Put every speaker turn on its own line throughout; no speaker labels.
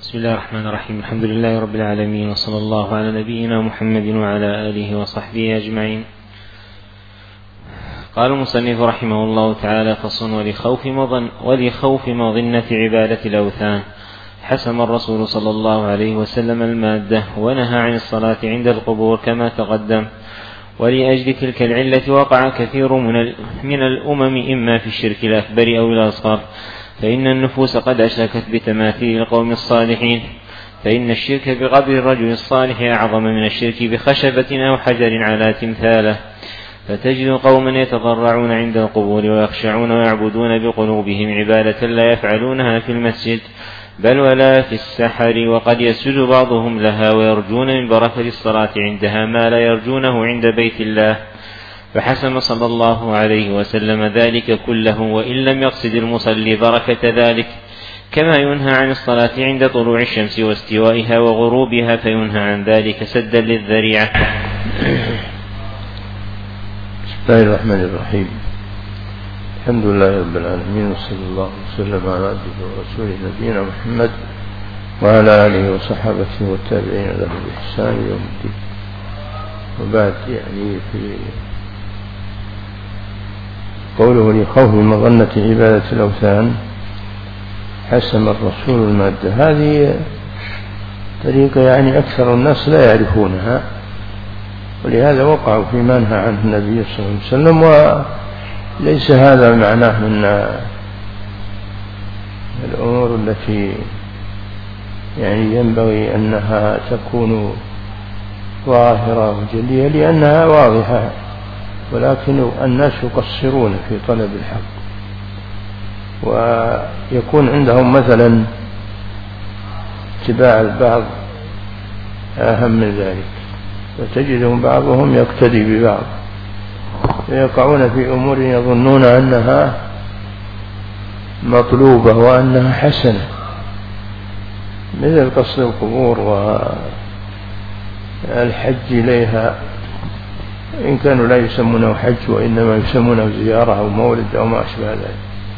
بسم الله الرحمن الرحيم. الحمد لله رب العالمين، وصلى الله على نبينا محمد وعلى آله وصحبه أجمعين. قال المصنف رحمه الله تعالى: فصل: ولخوف مظنة عبادة الأوثان حسم الرسول صلى الله عليه وسلم المادة ونهى عن الصلاة عند القبور كما تقدم. ولأجل تلك العلة وقع كثير من الأمم إما في الشرك الأكبر أو الأصغر، فإن النفوس قد أشركت بتماثيل القوم الصالحين، فإن الشرك بقبر الرجل الصالح أعظم من الشرك بخشبة أو حجر على تمثاله. فتجد قوما يتضرعون عند القبور ويخشعون ويعبدون بقلوبهم عبادة لا يفعلونها في المسجد بل ولا في السحر، وقد يسجد بعضهم لها ويرجون من بركة الصلاة عندها ما لا يرجونه عند بيت الله. فحسم صلى الله عليه وسلم ذلك كله، وإن لم يقصد المصلي بركة ذلك، كما ينهى عن الصلاة عند طلوع الشمس واستوائها وغروبها، فينهى عن ذلك سدا للذريعة.
بسم الله الرحمن الرحيم. الحمد لله رب العالمين، وصلى الله وسلم على عبده ورسوله نبينا محمد وعلى آله وصحبه والتابعين له بإحسان يوم الدين. وبعد، في قوله: لخوف مظنة عبادة الأوثان حسم الرسول المادة، هذه طريقة أكثر الناس لا يعرفونها، ولهذا وقعوا فيما نهى عنه النبي صلى الله عليه وسلم. وليس هذا معناه من الأمور التي ينبغي أنها تكون ظاهرة وجلية، لأنها واضحة، ولكن الناس يقصرون في طلب الحق، ويكون عندهم مثلا اتباع البعض أهم من ذلك، وتجدهم بعضهم يقتدي ببعض، فيقعون في أمور يظنون أنها مطلوبة وأنها حسنة، مثل قصد القبور والحج إليها، إن كانوا لا يسمونه حج وإنما يسمونه زيارة أو مولد أو ما أشبه ذلك.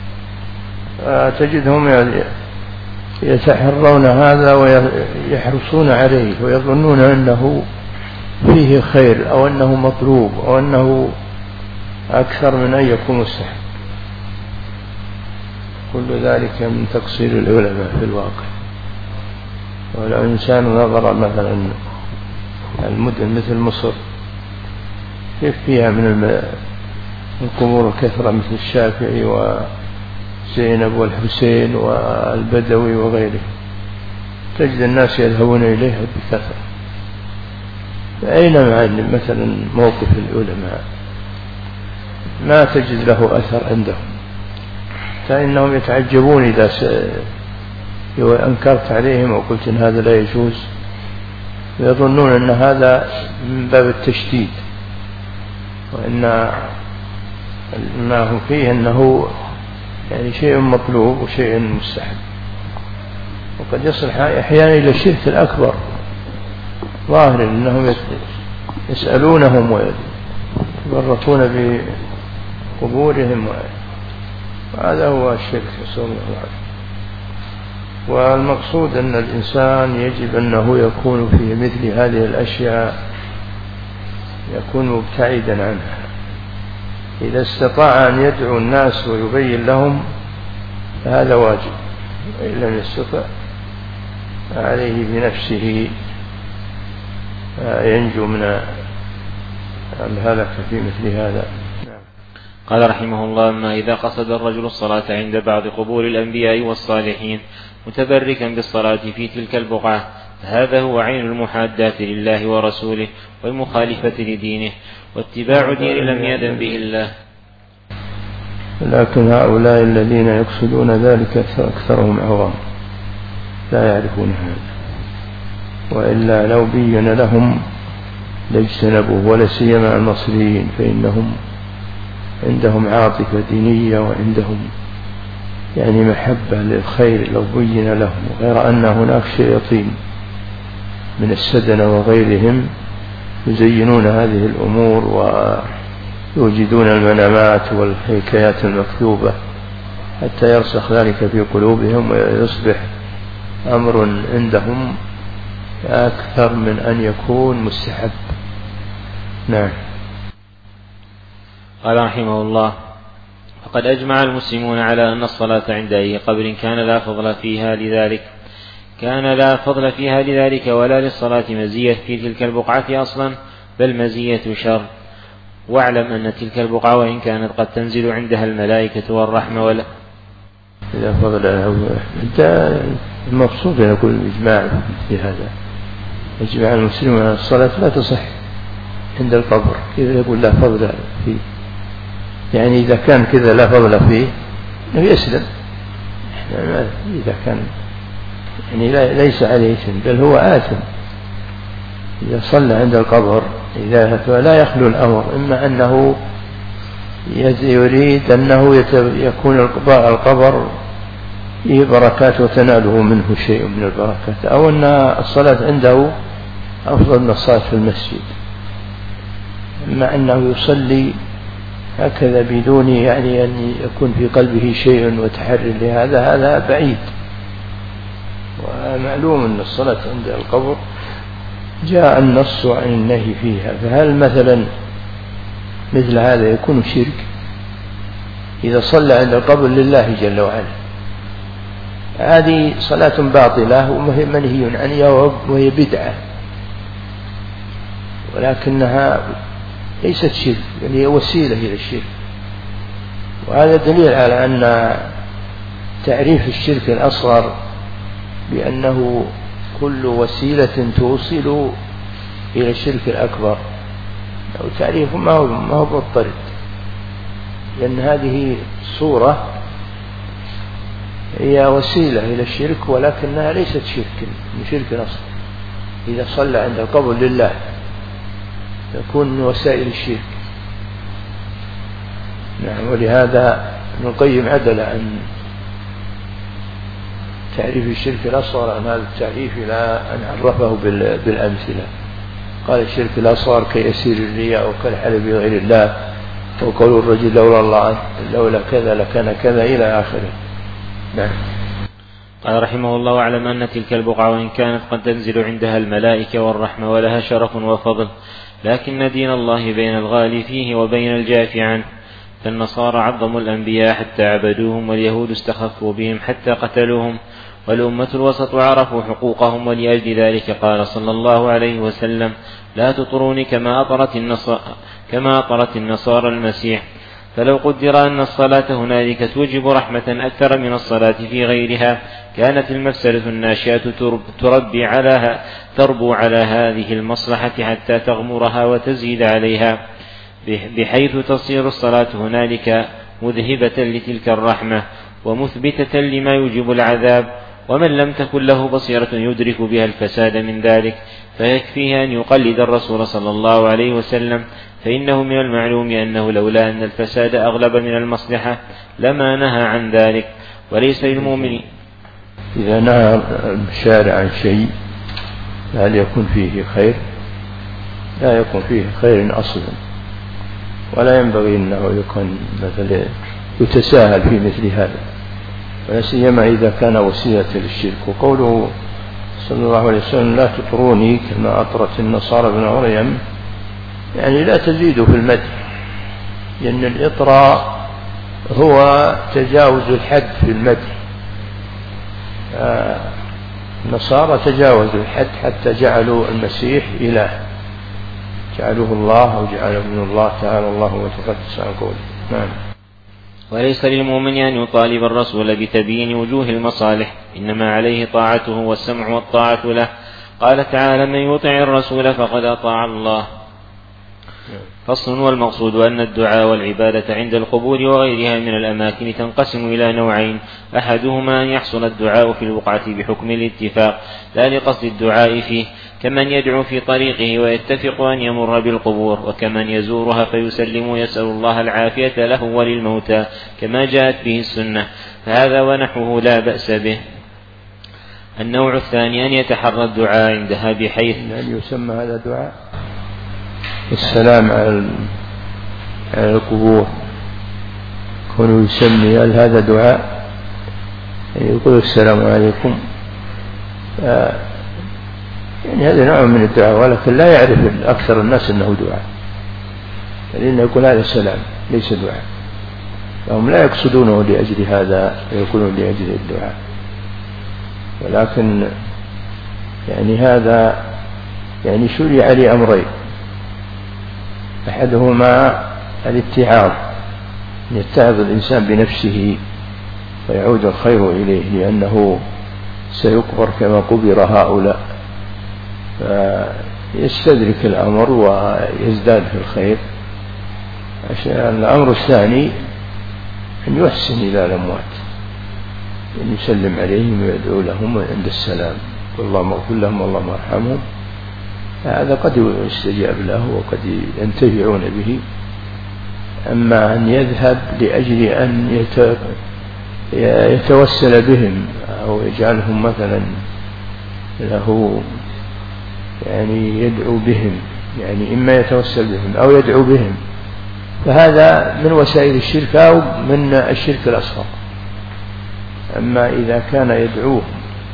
تجدهم يتحرون هذا ويحرصون عليه، ويظنون أنه فيه خير أو أنه مطلوب أو أنه أكثر من أن يكون مستحب. كل ذلك من تقصير العلماء في الواقع. ولو إنسان نظر مثلا المدن مثل مصر، كيف فيها من القبور كثرة، مثل الشافعي وزينب والحسين والبدوي وغيره، تجد الناس يذهبون إليها بكثرة. فأين مثلا موقف العلماء؟ ما تجد له أثر عندهم، فإنهم يتعجبون إذا أنكرت عليهم وقلت إن هذا لا يجوز، ويظنون أن هذا من باب التشديد، وإن ما هو فيه أنه شيء مطلوب وشيء مستحب. وقد يصل أحيانا إلى الشرك الأكبر ظاهر، أنهم يسألونهم ويبركون بقبورهم، وهذا هو الشرك، نسأل الله العافية. والمقصود أن الإنسان يجب أنه يكون في مثل هذه الأشياء يكون مبتعدا عنها، إذا استطاع أن يدعو الناس ويبين لهم فهذا واجب، وإن لم يستطع عليه بنفسه ينجو من الهلك في مثل هذا.
قال رحمه الله: أما إذا قصد الرجل الصلاة عند بعض قبور الأنبياء والصالحين متبركا بالصلاة في تلك البقعة، فهذا هو عين المحاداة لله ورسوله والمخالفة لدينه واتباع دين لم يأذن به الله.
لكن هؤلاء الذين يقصدون ذلك أكثرهم عوام لا يعرفون هذا، وإلا لو بين لهم لاجتنبوه، ولا سيما المصريين، فإنهم عندهم عاطفة دينية وعندهم محبة للخير لو بين لهم، غير أن هناك شياطين من السدنة وغيرهم يزينون هذه الأمور ويوجدون المنامات والحكايات المكتوبة حتى يرسخ ذلك في قلوبهم ويصبح أمر عندهم أكثر من أن يكون مستحب. نعم.
قال رحمه الله: فقد أجمع المسلمون على أن الصلاة عند أي قبر كان لا فضل فيها لذلك ولا للصلاة مزية في تلك البقعة أصلا، بل مزية شر. واعلم أن تلك البقعة وإن كانت قد تنزل عندها الملائكة والرحمة ولا
إذا فضل المقصود أن يكون الإجماع في هذا. إجماع المسلمين على الصلاة لا تصح عند القبر، كيف يقول لا فضل فيه؟ يعني إذا كان كذا لا فضل فيه يسلم. إذا كان يعني ليس عليه إثم بل هو آثم إذا صلى عند القبر. لا يخلو الأمر، إما أنه يريد أنه يكون القبر فيه بركات وتناله منه شيء من البركات، أو أن الصلاة عنده أفضل من الصلاة في المسجد، إما أنه يصلي هكذا بدون يعني أن يكون في قلبه شيء وتحرر لهذا، هذا بعيد. ومعلوم أن الصلاة عند القبر جاء النص عن النهي فيها، فهل مثلا مثل هذا يكون شرك إذا صلى عند القبر لله جل وعلا؟ هذه صلاة باطلة ومنهي عنها وهي بدعة، ولكنها ليست شرك، يعني هي وسيلة إلى الشرك. وهذا دليل على أن تعريف الشرك الأصغر بأنه كل وسيلة توصل إلى الشرك الأكبر، أو تعريف ما هو مضطرد، لأن هذه صورة هي وسيلة إلى الشرك ولكنها ليست شرك أصغر. إذا صلى عند القبر لله تكون من وسائل الشرك. نعم. ولهذا ابن القيم عدل عن تعريف الشرك الأصغر عن هذا التعريف إلى أن عرفه بالأمثلة. قال الشرك الأصغر كيسير الرياء وكالحلف بغير الله وقول الرجل لولا كذا لكان كذا إلى آخره. نعم.
قال رحمه الله: واعلم أن تلك البقعة وإن كانت قد تنزل عندها الملائكة والرحمة ولها شرف وفضل، لكن دين الله بين الغالي فيه وبين الجافي عنه. فالنصارى عظموا الأنبياء حتى عبدوهم، واليهود استخفوا بهم حتى قتلوهم، والأمة الوسط عرفوا حقوقهم، ولأجل ذلك قال صلى الله عليه وسلم: لا تطروني كما أطرت النصارى المسيح. فلو قدر أن الصلاة هنالك توجب رحمة أكثر من الصلاة في غيرها، كانت المفسدة الناشئة تربو على هذه المصلحة حتى تغمرها وتزيد عليها، بحيث تصير الصلاة هنالك مذهبة لتلك الرحمة ومثبتة لما يوجب العذاب. ومن لم تكن له بصيرة يدرك بها الفساد من ذلك فيكفيه أن يقلد الرسول صلى الله عليه وسلم، فإنه من المعلوم أنه لولا أن الفساد أغلب من المصلحة لما نهى عن ذلك. وليس للمؤمن
إذا نهى الشارع عن شيء هل يكون فيه خير؟ لا يكون فيه خير أصلا، ولا ينبغي أنه يكون مثلا يتساهل في مثل هذا، ولا سيما إذا كان وسيلة للشرك. وقوله صلى الله عليه وسلم: لا تطروني كما أطرت النصارى ابن مريم، يعني لا تزيدوا في المدح، لأن الإطراء هو تجاوز الحد في المدح. النصارى تجاوزوا الحد حتى جعلوا المسيح إله، جعلوه الله أو جعله ابن الله تعالى الله وتقدس عن قوله. نعم.
وليس للمؤمن أن يطالب الرسول بتبيين وجوه المصالح، إنما عليه طاعته والسمع والطاعة له. قال تعالى: من يطع الرسول فقد أطاع الله. فصل: والمقصود أن الدعاء والعبادة عند القبور وغيرها من الأماكن تنقسم إلى نوعين: أحدهما أن يحصل الدعاء في البقعة بحكم الاتفاق لا لقصد الدعاء فيه، كمن يدعو في طريقه ويتفق أن يمر بالقبور، وكمن يزورها فيسلم ويسأل الله العافية له وللموتى كما جاءت به السنة، فهذا ونحوه لا بأس به. النوع الثاني أن يتحرى الدعاء عندها بحيث
هل يسمى هذا دعاء؟ السلام على القبور كونه يسمي، هل هذا دعاء؟ يقول السلام عليكم يعني هذا نوع من الدعاء، ولكن لا يعرف أكثر الناس أنه دعاء، لأنه يقول هذا سلام ليس دعاء، فهم لا يقصدونه لأجل هذا ويكونون لأجل الدعاء. ولكن يعني هذا يعني شرع لأمرين، أحدهما الاتعاظ، يتعظ الإنسان بنفسه فيعود الخير إليه، لأنه سيقبر كما قبر هؤلاء، فيستدرك الأمر ويزداد في الخير. الأمر الثاني أن يحسن إلى الأموات، أن يسلم عليهم ويدعو لهم عند السلام، والله اغفر لهم والله ارحمهم. هذا قد يستجاب له وقد ينتفعون به. أما أن يذهب لأجل أن يتوسل بهم أو يجعلهم مثلا له يعني يدعو بهم، يعني إما يتوسل بهم أو يدعو بهم، فهذا من وسائل الشرك أو من الشرك الأصغر. أما إذا كان يدعوهم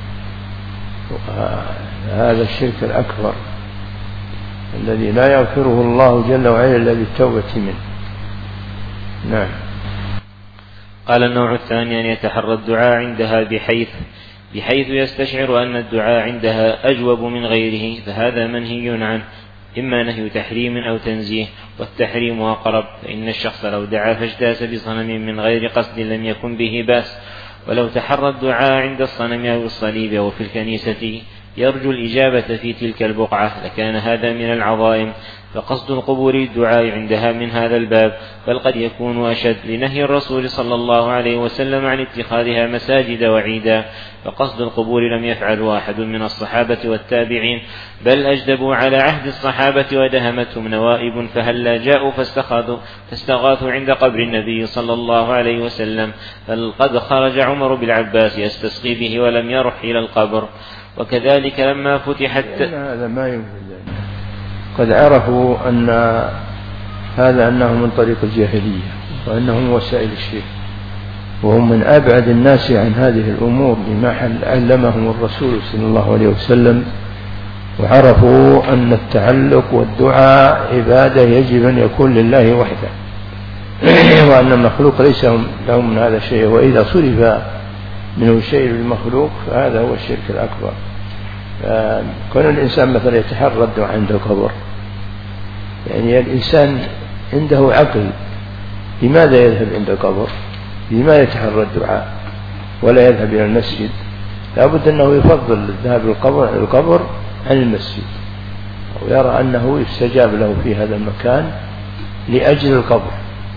هذا الشرك الأكبر الذي لا يغفره الله جل وعلا إلا بالتوبة منه. نعم.
قال النوع الثاني أن يتحرى الدعاء عندها بحيث يستشعر أن الدعاء عندها أجوب من غيره، فهذا منهي عنه، إما نهي تحريم أو تنزيه، والتحريم أقرب، فإن الشخص لو دعا فاجتاز بصنم من غير قصد لم يكن به بأس، ولو تحرى الدعاء عند الصنم أو الصليب أو في الكنيسة يرجو الإجابة في تلك البقعة لكان هذا من العظائم، فقصد القبور الدعاء عندها من هذا الباب، بل قد يكون أشد لنهي الرسول صلى الله عليه وسلم عن اتخاذها مساجد وعيدا، فقصد القبور لم يفعله أحد من الصحابة والتابعين، بل أجدبوا على عهد الصحابة ودهمتهم نوائب، فهلا جاءوا فاستغاثوا عند قبر النبي صلى الله عليه وسلم، بل قد خرج عمر بالعباس يستسقي به ولم يرح إلى القبر. وكذلك لما فتحت
هذا ما يمكن، قد عرفوا أن هذا أنه من طريق الجاهلية وأنه من وسائل الشرك، وهم من أبعد الناس عن هذه الأمور لما علمهم الرسول صلى الله عليه وسلم، وعرفوا أن التعلق والدعاء عبادة يجب أن يكون لله وحده، وأن المخلوق ليس لهم من هذا شيء، وإذا صرف منه شيء للمخلوق فهذا هو الشرك الأكبر. كون الإنسان مثلا يتحرى الدعاء عند القبر، يعني الإنسان عنده عقل، لماذا يذهب عند القبر؟ لماذا يتحرى الدعاء ولا يذهب إلى المسجد؟ لابد أنه يفضل الذهاب للقبر عن المسجد، أو يرى أنه يستجاب له في هذا المكان لأجل القبر،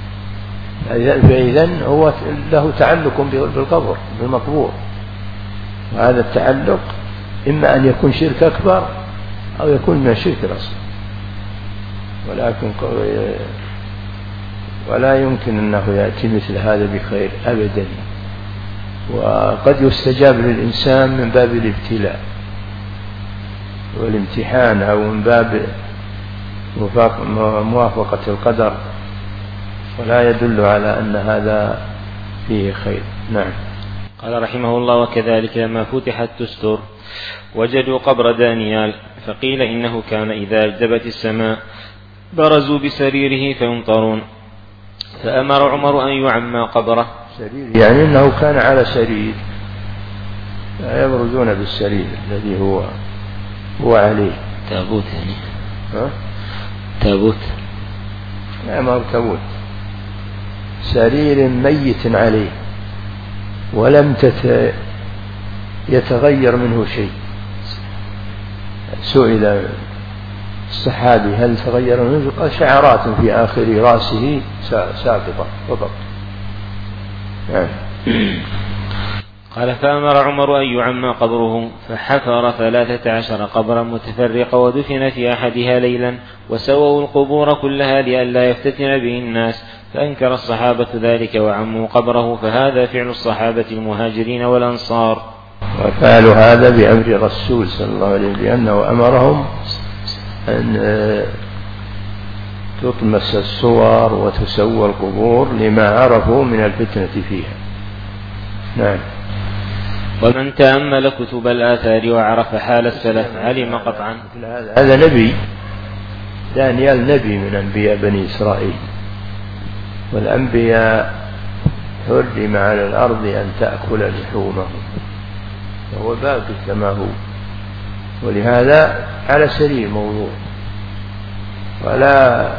فإذن هو له تعلق بالقبر بالمقبور، وهذا التعلق إما أن يكون شرك أكبر أو يكون من الشرك الأصغر، ولا يمكن أنه يأتي مثل هذا بخير أبدا. وقد يستجاب للإنسان من باب الابتلاء والامتحان، أو من باب موافقة القدر، ولا يدل على أن هذا فيه خير. نعم.
قال رحمه الله: وكذلك لما فتحت تستر وجدوا قبر دانيال، فقيل إنه كان إذا اجدبت السماء برزوا بسريره فيمطرون، فأمر عمر أن يعمى قبره.
سرير يعني أنه كان على سرير، لا يبرزون بالسرير الذي هو عليه.
تابوت يعني؟ تابوت؟
لا، ما هو تابوت، سرير ميت عليه ولم يتغير منه شيء. سئل الصحابي هل تغير منه؟ قال: شعرات في آخر رأسه ساقطة فقط.
قال: فأمر عمر أن يعمى قبره، فحفر 13 قبرا متفرقة ودفن في أحدها ليلا، وسووا القبور كلها لئلا يفتتن به الناس، فأنكر الصحابة ذلك وعموا قبره، فهذا فعل الصحابة المهاجرين والأنصار.
وفعلوا هذا بأمر الرسول صلى الله عليه وسلم، لأنه أمرهم أن تطمس الصور وتسوى القبور لما عرفوا من الفتنة فيها. نعم.
ومن تأمل كتب الآثار وعرف حال السلف علم قطعا.
هذا نبي، دانيال نبي من أنبياء بني إسرائيل، والأنبياء حرم على الأرض أن تأكل لحومهم، وهو باقي كما هو، ولهذا على سرير موضوع، ولا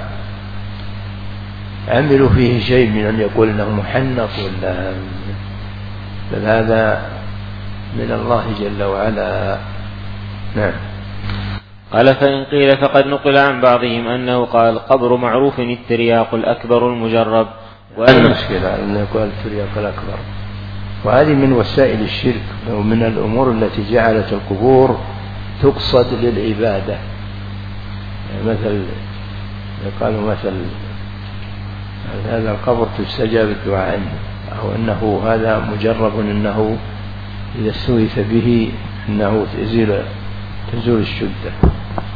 عملوا فيه شيء من أن يقول أنه محنط ولا، بل هذا من الله جل وعلا. نعم.
قال فإن قيل فقد نقل عن بعضهم أنه قال قبر معروف الترياق الأكبر المجرب،
وأن المشكلة أن يقال الترياق الأكبر، وهذه من وسائل الشرك ومن الأمور التي جعلت القبور تقصد للعبادة. مثل قالوا مثل هذا القبر تستجاب الدعاء عنه، أو أنه هذا مجرب أنه إذا استغيث به أنه تزول الشدة.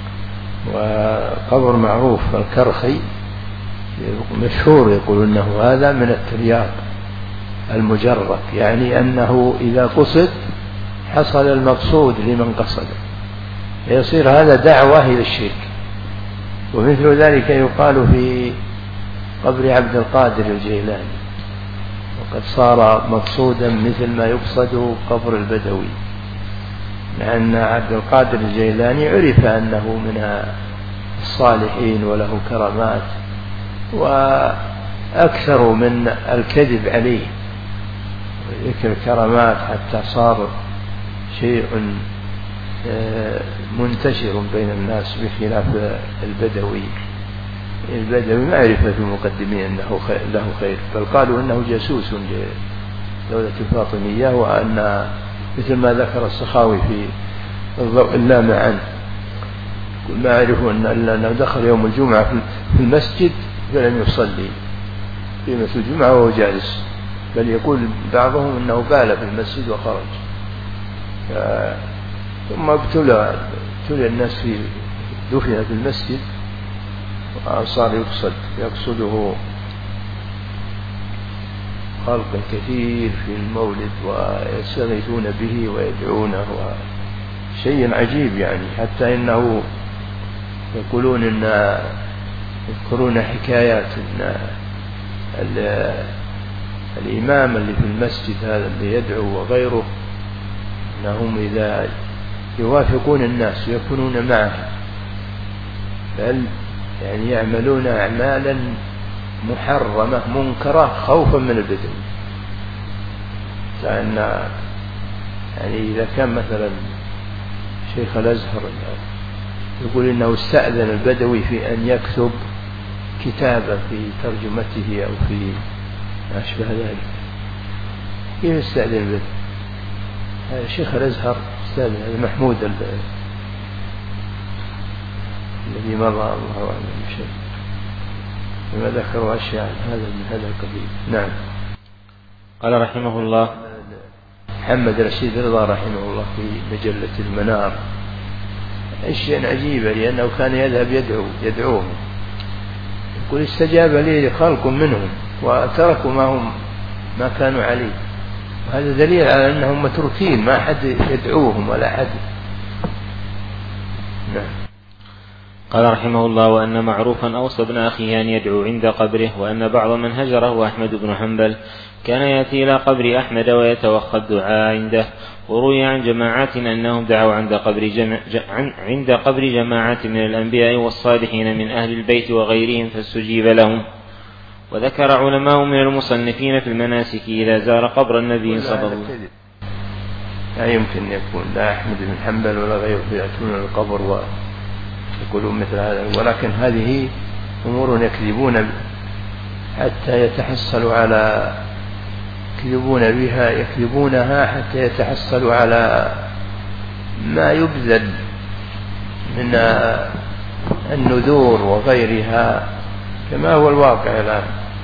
وقبر معروف الكرخي مشهور يقول أنه هذا من الترياق المجرب، يعني أنه إذا قصد حصل المقصود لمن قصد، يصير هذا دعوة إلى الشرك. ومثل ذلك يقال في قبر عبد القادر الجيلاني، وقد صار مقصودا مثل ما يقصد قبر البدوي، لأن عبد القادر الجيلاني عرف أنه من الصالحين وله كرامات، وأكثر من الكذب عليه وذكر الكرامات حتى صار شيء منتشر بين الناس، بخلاف البدوي. البدوي ما عرف في المقدمين أنه له خير، بل قالوا أنه جاسوس لدولة الفاطمية، وأن مثل ما ذكر السخاوي في الضوء اللامع عنه، ما عرفوا أنه دخل يوم الجمعة في المسجد فلم يصلي قيمة الجمعة وهو جالس، بل يقول بعضهم أنه بال في المسجد وخرج. ثم ابتلى الناس دفن في المسجد، وصار يقصده خلق كثير في المولد ويستغيثون به ويدعونه، شيء عجيب يعني. حتى إنه يقولون يذكرون حكايات إن الإمام اللي في المسجد هذا اللي يدعو وغيره، أنهم إذا يوافقون الناس يكونون معه، بل يعني يعملون أعمالا محرمة منكرة خوفا من البدو. لأن يعني إذا كان مثلا شيخ الأزهر يقول إنه استأذن البدوي في أن يكتب كتابة في ترجمته أو في ما أشبه ذلك، كيف استأذن البدوي؟ شيخ الأزهر استأذن محمود الذي مضى الله أعلم بشيء، لما ذكروا أشياء من هذا القبيل. نعم.
قال رحمه الله
محمد رشيد رضا رحمه الله في مجلة المنار أشياء عجيبة، لأنه كان يذهب يدعوهم، يقول استجاب لي خلق منهم وتركوا ما كانوا عليه، وهذا دليل على أنهم متروكين، ما حد يدعوهم ولا حد. نعم.
قال رحمه الله وأن معروفا أوصى ابن أخيه أن يدعو عند قبره، وأن بعض من هجره أحمد بن حنبل كان يأتي إلى قبر أحمد ويتوخى الدعاء عنده. وروي عن جماعات أنهم دعوا عند قبر جماعة من الأنبياء والصالحين من أهل البيت وغيرهم فاستجيب لهم. وذكر علماء من المصنفين في المناسك إذا زار قبر النبي صلى الله عليه وسلم
لا يمكن يكون لا أحمد بن حنبل ولا غيره يأتون القبر ويقولون مثل هذا، ولكن هذه أمور يكذبون حتى يتحصلوا على يكذبونها حتى يتحصلوا على ما يبذل من النذور وغيرها، كما هو الواقع الآن.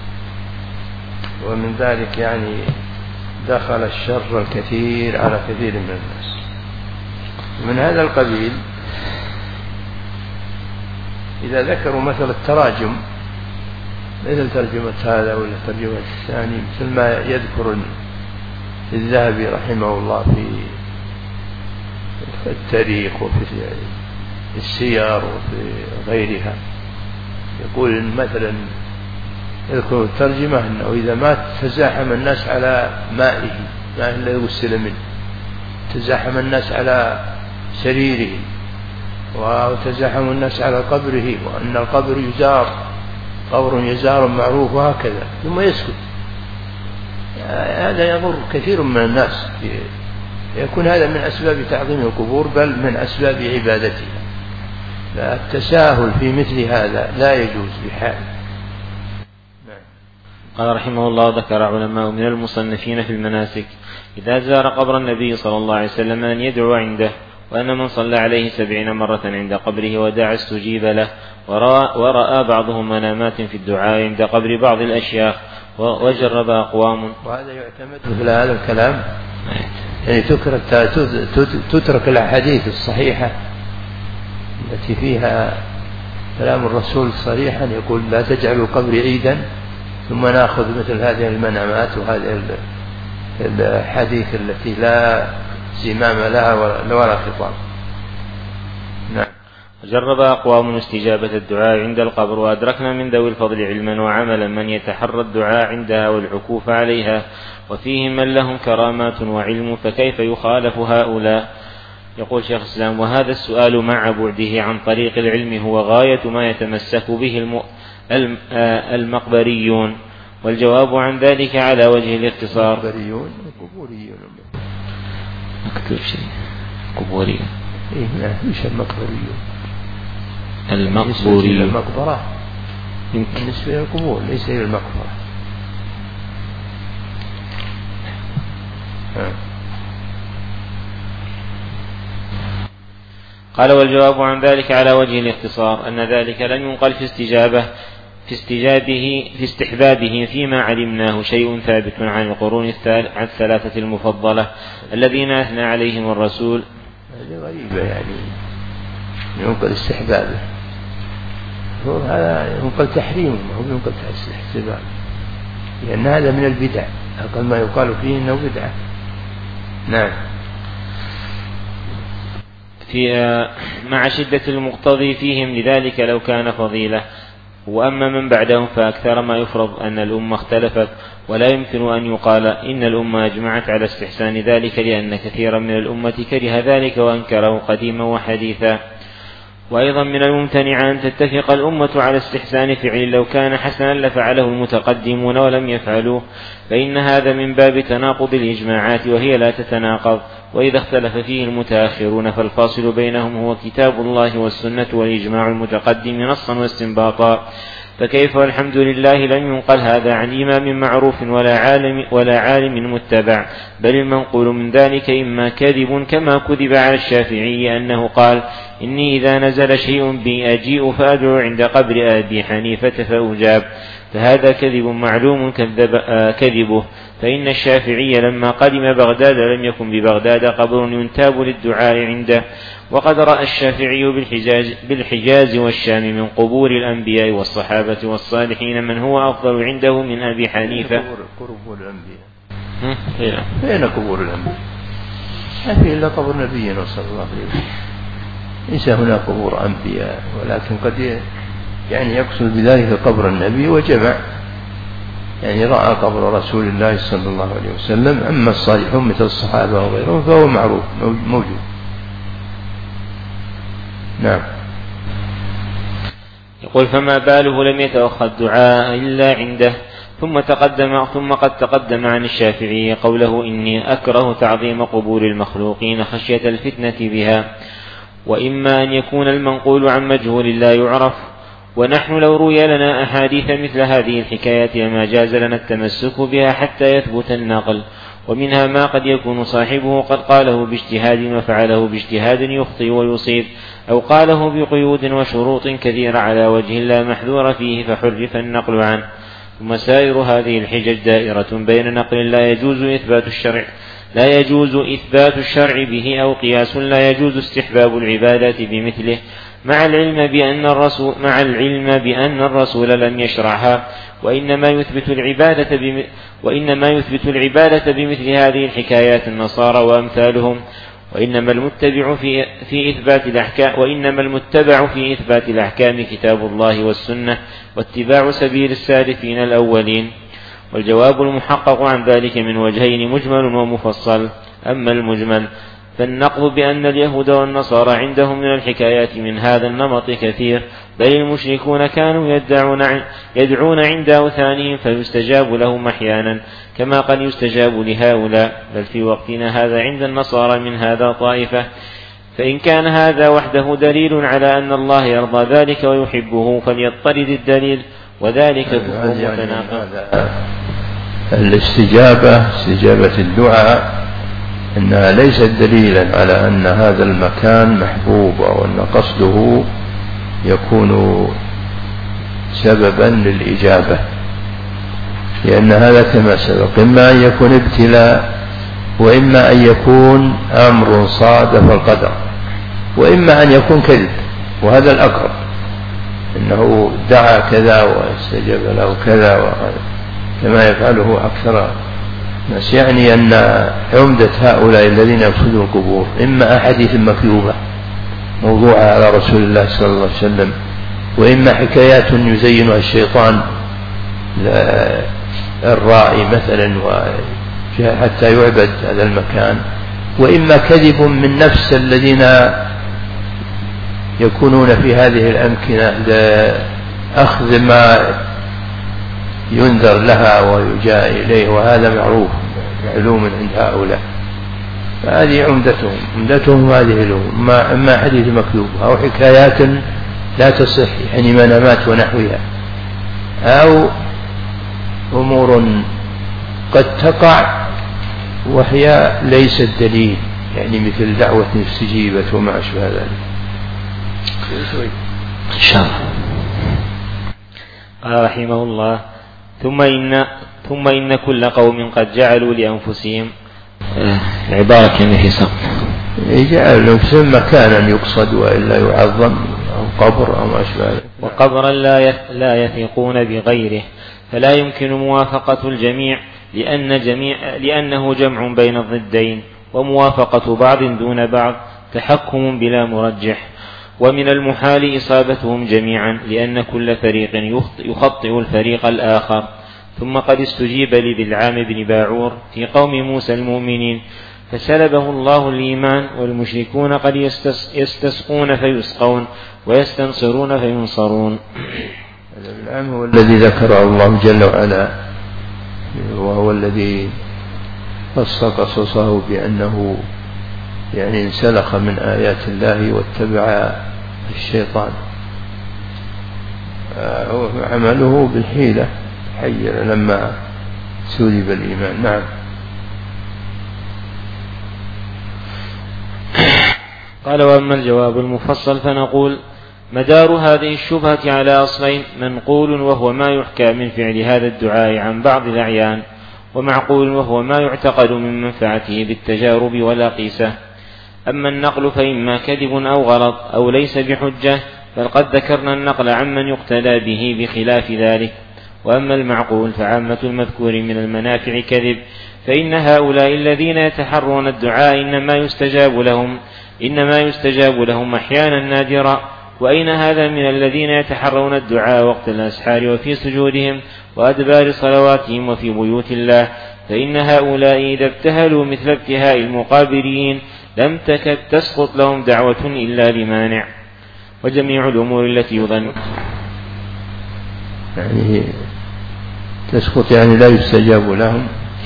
ومن ذلك يعني دخل الشر الكثير على كثير من الناس. من هذا القبيل إذا ذكروا مثل التراجم، مثل ترجمة هذا ولا ترجمة الثاني، مثل ما يذكر الذهبي رحمه الله في التاريخ وفي السير وفي غيرها. يقول مثلا يذكر الترجمة أنه إذا مات تزاحم الناس على مائه، ماء الذي غسل منه، تزاحم الناس على سريره، وتزاحم الناس على قبره، وأن القبر يزار، قبر يزار معروف، وهكذا، ثم يسكت. هذا يضر كثير من الناس، يكون هذا من أسباب تعظيم القبور بل من أسباب عبادتها. التساهل في مثل هذا لا يجوز بحال.
قال رحمه الله: ذكر علماء من المصنفين في المناسك إذا زار قبر النبي صلى الله عليه وسلم أن يدعو عنده، وأن من صلى عليه 70 مرة عند قبره ودعا استجيب له. ورأى بعضهم منامات في الدعاء عند قبر بعض الأشياخ، وجرب أقوام.
وهذا يعتمد في هذا الكلام، يعني تترك الأحاديث الصحيحة التي فيها كلام الرسول صريحا يقول: لا تجعلوا قبري عيدا، ثم نأخذ مثل هذه المنامات وهذه الحديث التي لا زمام لها ولا خطاب. نعم.
جرب أقوام استجابة الدعاء عند القبر، وأدركنا من ذوي الفضل علما وعملا من يتحرى الدعاء عندها والعكوف عليها، وفيهم من لهم كرامات وعلم، فكيف يخالف هؤلاء؟ يقول شيخ الإسلام: وهذا السؤال مع بعده عن طريق العلم هو غاية ما يتمسك به المقبريون، والجواب عن ذلك على وجه الاختصار.
المقبريون قبوريون،
مكتوب شيء قبوريون.
ايش المقبريون؟
المقبوريون
المقبرة بالنسبة للقبور، ليس إلى المقبرة.
قال: والجواب عن ذلك على وجه الاختصار أن ذلك لم ينقل في استحبابه فيما علمناه شيء ثابت عن القرون الثلاثة المفضلة الذين أثنى عليهم الرسول.
هذه غريبة، يعني ينقل استحبابه، هذا ينقل تحريمه، هو ينقل استحبابه، لأن هذا من البدع، أقل ما يقال فيه إنه بدعة. نعم.
مع شدة المقتضي فيهم لذلك لو كان فضيلة. وأما من بعدهم فأكثر ما يفرض أن الأمة اختلفت، ولا يمكن أن يقال إن الأمة أجمعت على استحسان ذلك، لأن كثيرا من الأمة كره ذلك وأنكره قديما وحديثا. وأيضا من الممتنع أن تتفق الأمة على استحسان فعل لو كان حسنا لفعله المتقدمون ولم يفعلوه، فإن هذا من باب تناقض الإجماعات، وهي لا تتناقض. وإذا اختلف فيه المتأخرون فالفاصل بينهم هو كتاب الله والسنة والإجماع المتقدم نصا واستنباطا. فكيف والحمد لله لم ينقل هذا عن إمام معروف ولا عالم متبع، بل المنقول من ذلك إما كذب كما كذب على الشافعي أنه قال: إني إذا نزل شيء بي أجيء فأدعو عند قبر أبي حنيفة فأجاب، فهذا كذب معلوم كذبه. فإن الشافعي لما قدم بغداد لم يكن ببغداد قبر ينتاب للدعاء عنده، وقد رأى الشافعي بالحجاز والشام من قبور الأنبياء والصحابة والصالحين من هو أفضل عنده من أبي حنيفة.
قبور الأنبياء فين قبور الأنبياء؟ ما في إلا قبر نبينا صلى الله عليه وسلم، ليس هنا قبور أنبياء، ولكن قد يعني يقصد بذلك قبر النبي وجمع، يعني رأى قبر رسول الله صلى الله عليه وسلم. أما الصالحون مثل الصحابة وغيرهم فهو معروف موجود. نعم.
يقول: فما باله لم يتوخى الدعاء إلا عنده. ثم قد تقدم عن الشافعي قوله: إني أكره تعظيم قبور المخلوقين خشية الفتنة بها. وإما أن يكون المنقول عن مجهول لا يعرف، ونحن لو روي لنا أحاديث مثل هذه الحكايات لما جاز لنا التمسك بها حتى يثبت النقل. ومنها ما قد يكون صاحبه قد قاله باجتهاد وفعله باجتهاد يخطئ ويصيب، أو قاله بقيود وشروط كثيرة على وجه لا محذور فيه فحرف النقل عنه. ثم سائر هذه الحجج دائرة بين نقل لا يجوز إثبات الشرع به، أو قياس لا يجوز استحباب العبادات بمثله، مع العلم بأن الرسول لم يشرعها، وإنما يثبت العبادة بمثل هذه الحكايات النصارى وأمثالهم. وإنما المتبع في إثبات الأحكام كتاب الله والسنة واتباع سبيل السالفين الأولين. والجواب المحقق عن ذلك من وجهين، مجمل ومفصل. أما المجمل فالنقل بأن اليهود والنصارى عندهم من الحكايات من هذا النمط كثير، بل المشركون كانوا يدعون عند أوثانهم فيستجاب لهم أحيانا كما قد يستجاب لهؤلاء، بل في وقتنا هذا عند النصارى من هذا طائفة. فإن كان هذا وحده دليل على أن الله يرضى ذلك ويحبه فليضطرد الدليل، وذلك كفر متناقض.
استجابة الدعاء أنها ليست دليلا على أن هذا المكان محبوب أو أن قصده يكون سببا للإجابة، لأن هذا كما سبق إما أن يكون ابتلاء، وإما أن يكون أمر صادف القدر، وإما أن يكون كذب، وهذا الأقرب، إنه دعا كذا واستجاب له كذا كما يفعله أكثر الناس. يعني أن عمدة هؤلاء الذين يقصدون القبور إما أحاديث مكذوبة موضوعة على رسول الله صلى الله عليه وسلم، وإما حكايات يزينها الشيطان الرائي مثلا حتى يعبد هذا المكان، وإما كذب من نفس الذين يكونون في هذه الأمكنة لأخذ ما ينذر لها ويجاء إليه، وهذا معروف علوم عند هؤلاء. فهذه عمدتهم هذه العلوم، إما حديث مكذوب أو حكايات لا تصح، يعني منامات ونحوها، أو أمور قد تقع وهي ليست دليل، يعني مثل دعوة استجيبت وما أشبه ذلك.
إن شاء الله. قال رحمه الله: ثم إن كل قوم قد جعلوا لأنفسهم عبارة كما في سقط،
جعلوا لأنفسهم مكانا يقصد وإلا يعظم، أو قبر أو ما أشبه ذلك،
وقبرا لا يثقون بغيره، فلا يمكن موافقة الجميع لأنه جمع بين الضدين، وموافقة بعض دون بعض تحكم بلا مرجح، ومن المحال إصابتهم جميعا، لأن كل فريق يخطئ الفريق الآخر. ثم قد استجيب لبلعام بن باعور في قوم موسى المؤمنين فسلبه الله الإيمان، والمشركون قد يستسقون فيسقون ويستنصرون فينصرون.
بلعام هو الذي ذكره الله جل وعلا، وهو الذي قص قصصه بأنه يعني انسلخ من آيات الله واتبع الشيطان، عمله بالحيلة حير لما سلب الإيمان. نعم.
قال: وأما الجواب المفصل فنقول: مدار هذه الشبهة على أصلين: منقول وهو ما يحكى من فعل هذا الدعاء عن بعض الأعيان، ومعقول وهو ما يعتقد من منفعته بالتجارب والأقيسة. أما النقل فإما كذب أو غلط أو ليس بحجة، بل قد ذكرنا النقل عمن يقتدى به بخلاف ذلك. وأما المعقول فعامة المذكور من المنافع كذب، فإن هؤلاء الذين يتحرون الدعاء إنما يستجاب لهم أحيانا نادرا. وأين هذا من الذين يتحرون الدعاء وقت الأسحار وفي سجودهم وأدبار صلواتهم وفي بيوت الله؟ فإن هؤلاء إذا ابتهلوا مثل ابتهاء المقابرين لم تكد تسقط لهم دعوة إلا لمانع. وجميع الأمور التي يظن
يعني تسقط، يعني لا يستجاب لهم.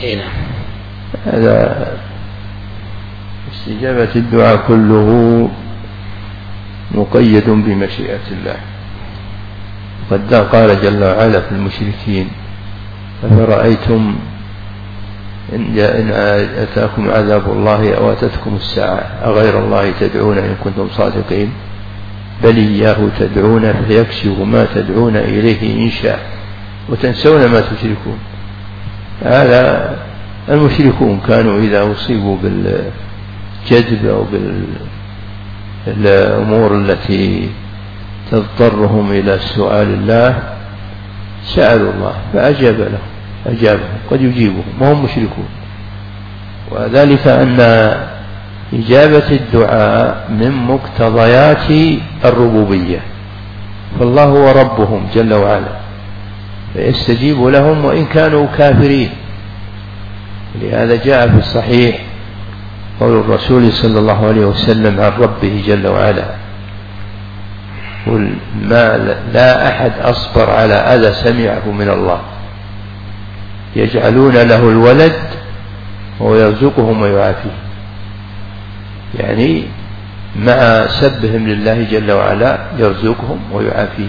هذا استجابة الدعاء كله مقيد بمشيئة الله. قد قال جل وعلا في المشركين: أفرأيتم إن أتاكم عذاب الله أو أتتكم الساعة أغير الله تدعون إن كنتم صادقين، بل إياه تدعون فيكشف ما تدعون إليه إن شاء وتنسون ما تشركون. هذا المشركون كانوا إذا أصيبوا بالجذب أو بالأمور التي تضطرهم إلى سؤال الله سألوا الله فأجاب لهم، أجابهم، قد يجيبهم وهم مشركون. وذلك أن إجابة الدعاء من مقتضيات الربوبية، فالله هو ربهم جل وعلا فيستجيب لهم وإن كانوا كافرين. لهذا جاء في الصحيح قول الرسول صلى الله عليه وسلم عن ربه جل وعلا: قل ما لا أحد أصبر على أذى سمعه من الله يجعلون له الولد ويرزقهم ويعافيه، يعني مع سبهم لله جل وعلا يرزقهم ويعافيه.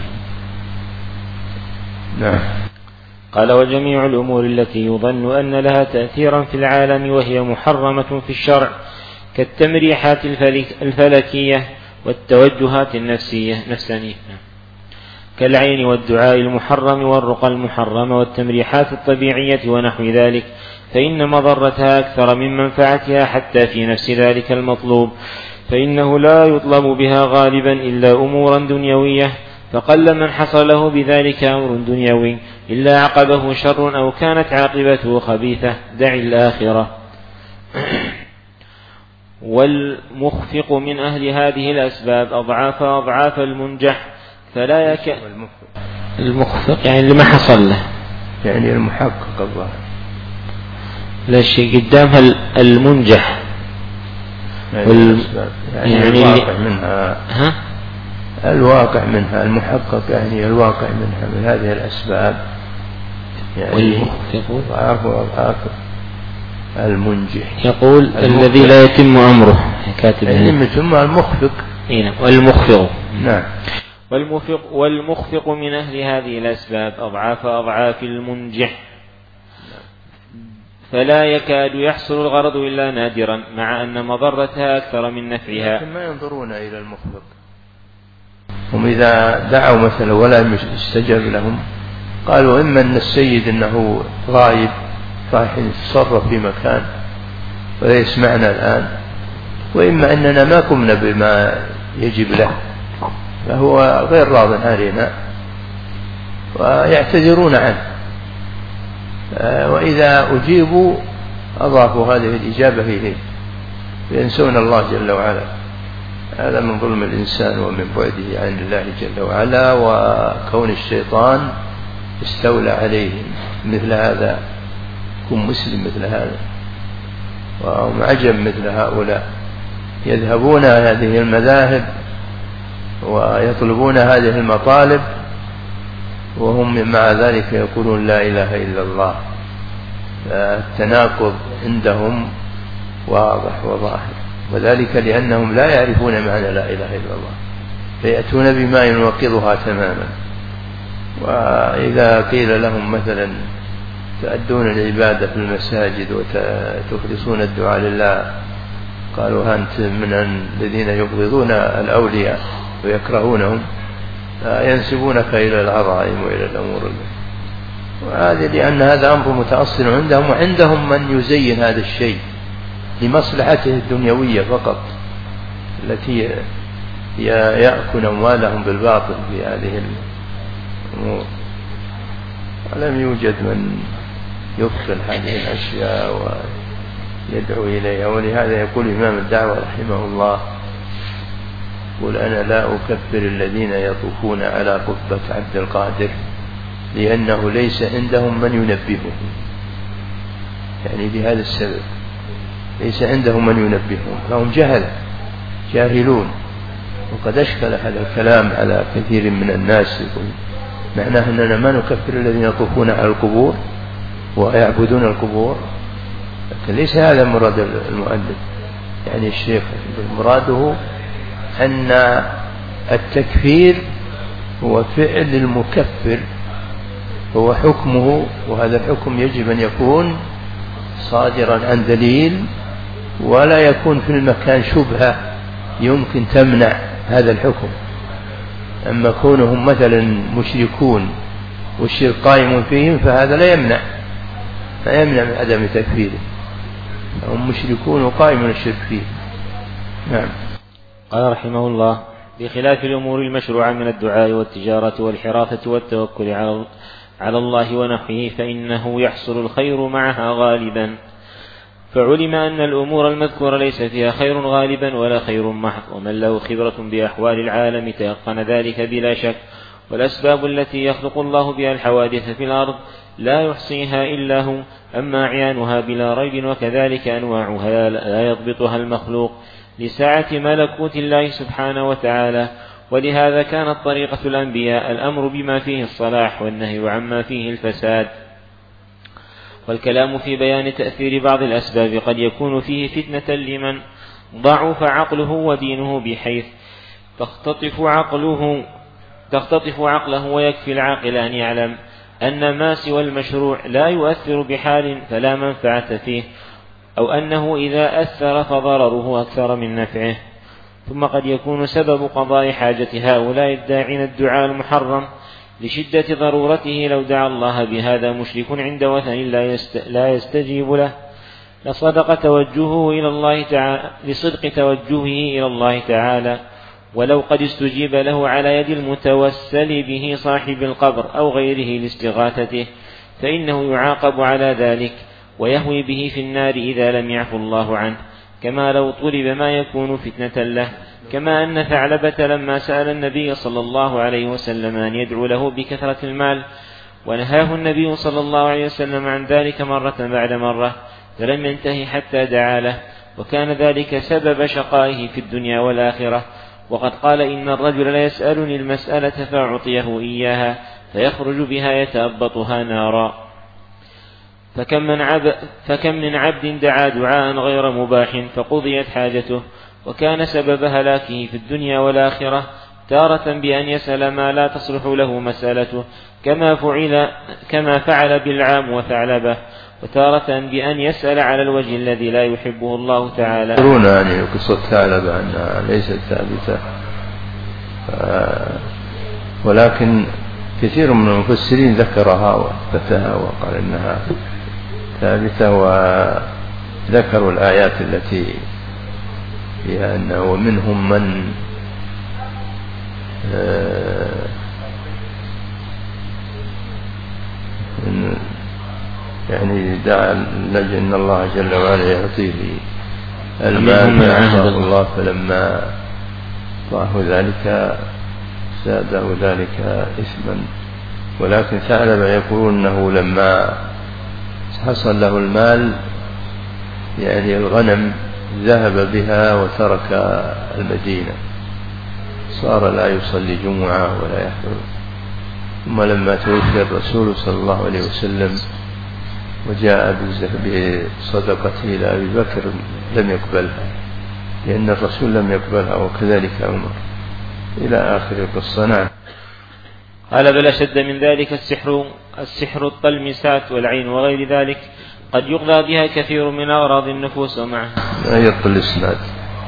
نعم.
قال: وجميع الأمور التي يظن أن لها تأثيرا في العالم وهي محرمة في الشرع كالتمريحات الفلكية والتوجهات النفسانية كالعين والدعاء المحرم والرقى المحرمة والتمريحات الطبيعية ونحو ذلك، فإن مضرتها أكثر من منفعتها حتى في نفس ذلك المطلوب، فإنه لا يطلب بها غالبا إلا أمورا دنيوية، فقل من حصل له بذلك أمر دنيوي إلا عقبه شر أو كانت عاقبته خبيثة، دع الآخرة. والمخفق من أهل هذه الأسباب أضعاف المنجح، فلا المخفق يعني اللي ما حصل له،
يعني المحقق الله
لا شيء قدامها المنجح
يعني الواقع منها الواقع منها المحقق، يعني الواقع منها من هذه الأسباب، يعني أضعاف المنجح.
يقول الذي لا يتم أمره كاتب
ثم المخفق
والمخفق.
نعم.
والمخفق من أهل هذه الأسباب أضعاف المنجح، فلا يكاد يحصل الغرض إلا نادرا، مع أن مضرتها أكثر من نفعها.
لكن ما ينظرون إلى المخفق، هم إذا دعوا مثلا ولا يستجاب لهم قالوا إما أن السيد أنه غايب راح يتصرف في مكان ولا يسمعنا الآن، وإما أننا ما قمنا بما يجب له فهو غير راض علينا ويعتذرون عنه، وإذا أجيبوا أضافوا هذه الإجابة إليه ينسون الله جل وعلا. هذا من ظلم الإنسان ومن بعده عن الله جل وعلا، وكون الشيطان استولى عليهم مثل هذا. كن مسلم مثل هذا وهم عجب مثل هؤلاء يذهبون هذه المذاهب ويطلبون هذه المطالب وهم مع ذلك يقولون لا إله إلا الله. التناقض عندهم واضح وظاهر، وذلك لأنهم لا يعرفون معنى لا إله إلا الله فيأتون بما ينقضها تماما. وإذا قيل لهم مثلا تؤدون العبادة في المساجد وتخلصون الدعاء لله قالوا أنت من الذين يبغضون الأولياء ويكرهونهم ينسبونك إلى العظائم وإلى الأمور، وهذا لأن هذا أمر متأصل عندهم، وعندهم من يزين هذا الشيء لمصلحته الدنيوية فقط التي يأكل أموالهم بالباطل في هذه الأمور. ولم يوجد من يدخل هذه الأشياء ويدعو إليها. ولهذا يقول إمام الدعوة رحمه الله يقول أنا لا أكفر الذين يطوفون على قبة عبد القادر لأنه ليس عندهم من ينبههم، يعني بهذا السبب ليس عندهم من ينبههم فهم جاهلون. وقد أشكل هذا الكلام على كثير من الناس، يقول معناه أننا ما نكفر الذين يطوفون على القبور ويعبدون القبور، لكن ليس هذا مراد المؤلف. يعني الشيخ مراده أن التكفير هو فعل المكفر، هو حكمه، وهذا الحكم يجب أن يكون صادرا عن دليل ولا يكون في المكان شبهة يمكن تمنع هذا الحكم. أما كونهم مثلا مشركون والشرك قائم فيهم فهذا لا يمنع من عدم تكفيره، هم مشركون وقائم الشرك فيه. نعم.
قال رحمه الله: بخلاف الأمور المشروعة من الدعاء والتجارة والحراثة والتوكل على الله ونحوه فإنه يحصل الخير معها غالبا، فعلم أن الأمور المذكورة ليس فيها خير غالبا ولا خير محض، ومن له خبرة بأحوال العالم تيقن ذلك بلا شك. والأسباب التي يخلق الله بها الحوادث في الأرض لا يحصيها إلا هو، أما أعيانها بلا ريب، وكذلك أنواعها لا يضبطها المخلوق لساعة ملكوت الله سبحانه وتعالى. ولهذا كانت طريقة الأنبياء الأمر بما فيه الصلاح والنهي عما فيه الفساد. والكلام في بيان تأثير بعض الأسباب قد يكون فيه فتنة لمن ضعف عقله ودينه، بحيث تختطف عقله، ويكفي العاقل أن يعلم أن ما سوى المشروع لا يؤثر بحال فلا منفعة فيه، أو أنه إذا أثر فضرره أكثر من نفعه. ثم قد يكون سبب قضاء حاجة هؤلاء الداعين الدعاء المحرم لشدة ضرورته، لو دعا الله بهذا مشرك عند وثن لا يستجيب له لصدق توجهه إلى الله تعالى، ولو قد استجيب له على يد المتوسل به صاحب القبر أو غيره لاستغاثته، فإنه يعاقب على ذلك ويهوي به في النار إذا لم يعفو الله عنه، كما لو طلب ما يكون فتنة له. كما أن ثعلبة لما سأل النبي صلى الله عليه وسلم أن يدعو له بكثرة المال، ونهاه النبي صلى الله عليه وسلم عن ذلك مرة بعد مرة، فلم ينتهي حتى دعا له، وكان ذلك سبب شقائه في الدنيا والآخرة. وقد قال: إن الرجل لا يسألني المسألة فأعطيه إياها فيخرج بها يتأبطها نارا. فكم من عبد دعا دعاء غير مباح فقضيت حاجته، وكان سبب هلاكه في الدنيا والآخرة، تارة بأن يسأل ما لا تصلح له مسألته كما فعل بالعام وثعلبة، وتارة بأن يسأل على الوجه الذي لا يحبه الله تعالى.
يقولون أن قصة ثعلبة أنها ليست ثابتة، ولكن كثير من المفسرين ذكرها وأثبتها وقال أنها ثابتة، وذكروا الآيات التي فيها أنه منهم من يعني دعا أن الله جل وعلا يعطيه المال فأعطاه الله، فلما أعطاه ذلك زاده ذلك إثما. ولكن ثعلبة يقول أنه لما حصل له المال يعني الغنم ذهب بها وترك المدينة، صار لا يصلي جمعة ولا يحضر. ثم لما توفي الرسول صلى الله عليه وسلم وجاء بصدقته إلى أبي بكر لم يقبلها، لأن الرسول لم يقبلها، وكذلك عمر، إلى آخر القصة. نعم.
قال: بل أشد من ذلك السحر الطلمسات والعين وغير ذلك، قد يقضى بها كثير من أغراض النفوس ومعها.
هي الطلسمات،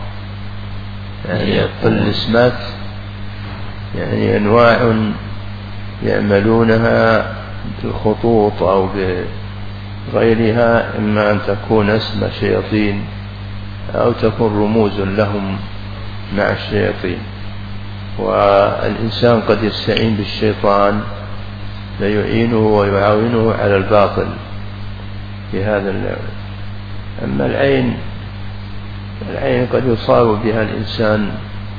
يعني الطلسمات يعني أنواع يعملونها بالخطوط أو بغيرها، إما أن تكون اسم شياطين أو تكون رموز لهم مع الشياطين. والإنسان قد يستعين بالشيطان ليعينه ويعاونه على الباطل في هذا اللعب. أما العين قد يصاب بها الإنسان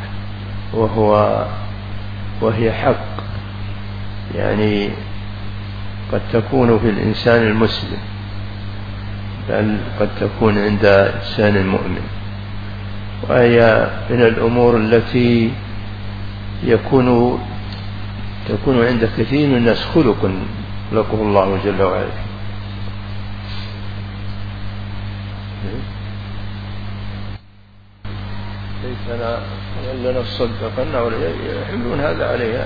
وهي حق، يعني قد تكون في الإنسان المسلم، بل قد تكون عند إنسان المؤمن، وهي من الأمور التي تكون عند كثير من الناس خلقه الله جل وعلا. ليس لنا الصدقة ولا يحملون هذا عليها.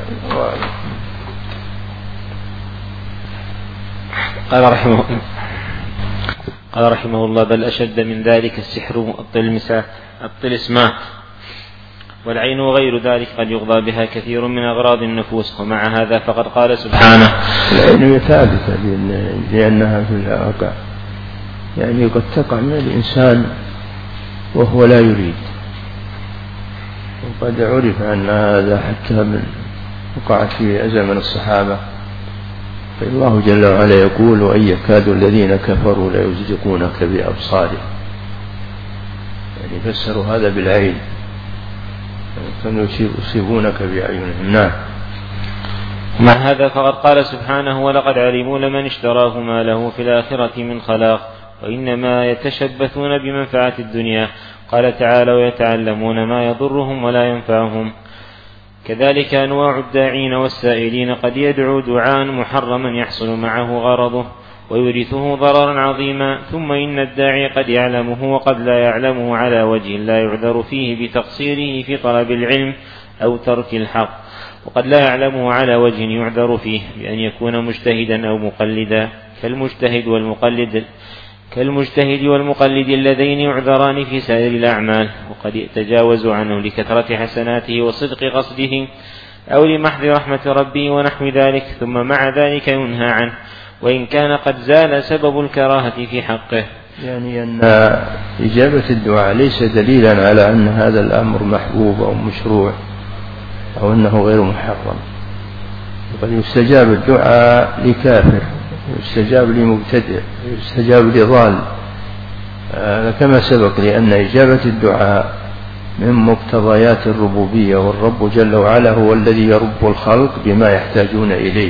قال رحمه الله: بل أشد من ذلك السحر الطلسمات والعين وغير ذلك، قد يقضى بها كثير من أغراض النفوس. ومع هذا فقد قال سبحانه:
العين ثابتة لأنها في الواقع يعني قد تقع من الإنسان وهو لا يريد، وقد عرف أن هذا حتى من وقعت في زمن الصحابة. فالله جل وعلا يقول: وإن يكاد الذين كفروا ليزلقونك بأبصارهم يفسر هذا بالعين، كانوا يصيبونك بأعينهم. نعم.
مع هذا فقد قال سبحانه: ولقد علموا لمن اشتراه ما له في الآخرة من خلاق وإنما يتشبثون بمنفعة الدنيا. قال تعالى: ويتعلمون ما يضرهم ولا ينفعهم. كذلك أنواع الداعين والسائلين قد يدعو دعاء محرما يحصل معه غرضه ويورثه ضررا عظيما، ثم إن الداعي قد يعلمه وقد لا يعلمه على وجه لا يعذر فيه بتقصيره في طلب العلم أو ترك الحق، وقد لا يعلمه على وجه يعذر فيه بأن يكون مجتهدا أو مقلدا كالمجتهد والمقلد اللذين يعذران في سائر الأعمال، وقد يتجاوز عنه لكثرة حسناته وصدق قصده أو لمحض رحمة ربه ونحو ذلك، ثم مع ذلك ينهى عنه وإن كان قد زال سبب الكراهة في حقه.
يعني أن إجابة الدعاء ليس دليلا على أن هذا الأمر محبوب أو مشروع أو أنه غير محرم. وقد يستجاب الدعاء لكافر، يستجاب لمبتدع، يستجاب لضال، كما سبق لأن إجابة الدعاء من مقتضيات الربوبية، والرب جل وعلا هو الذي يرب الخلق بما يحتاجون إليه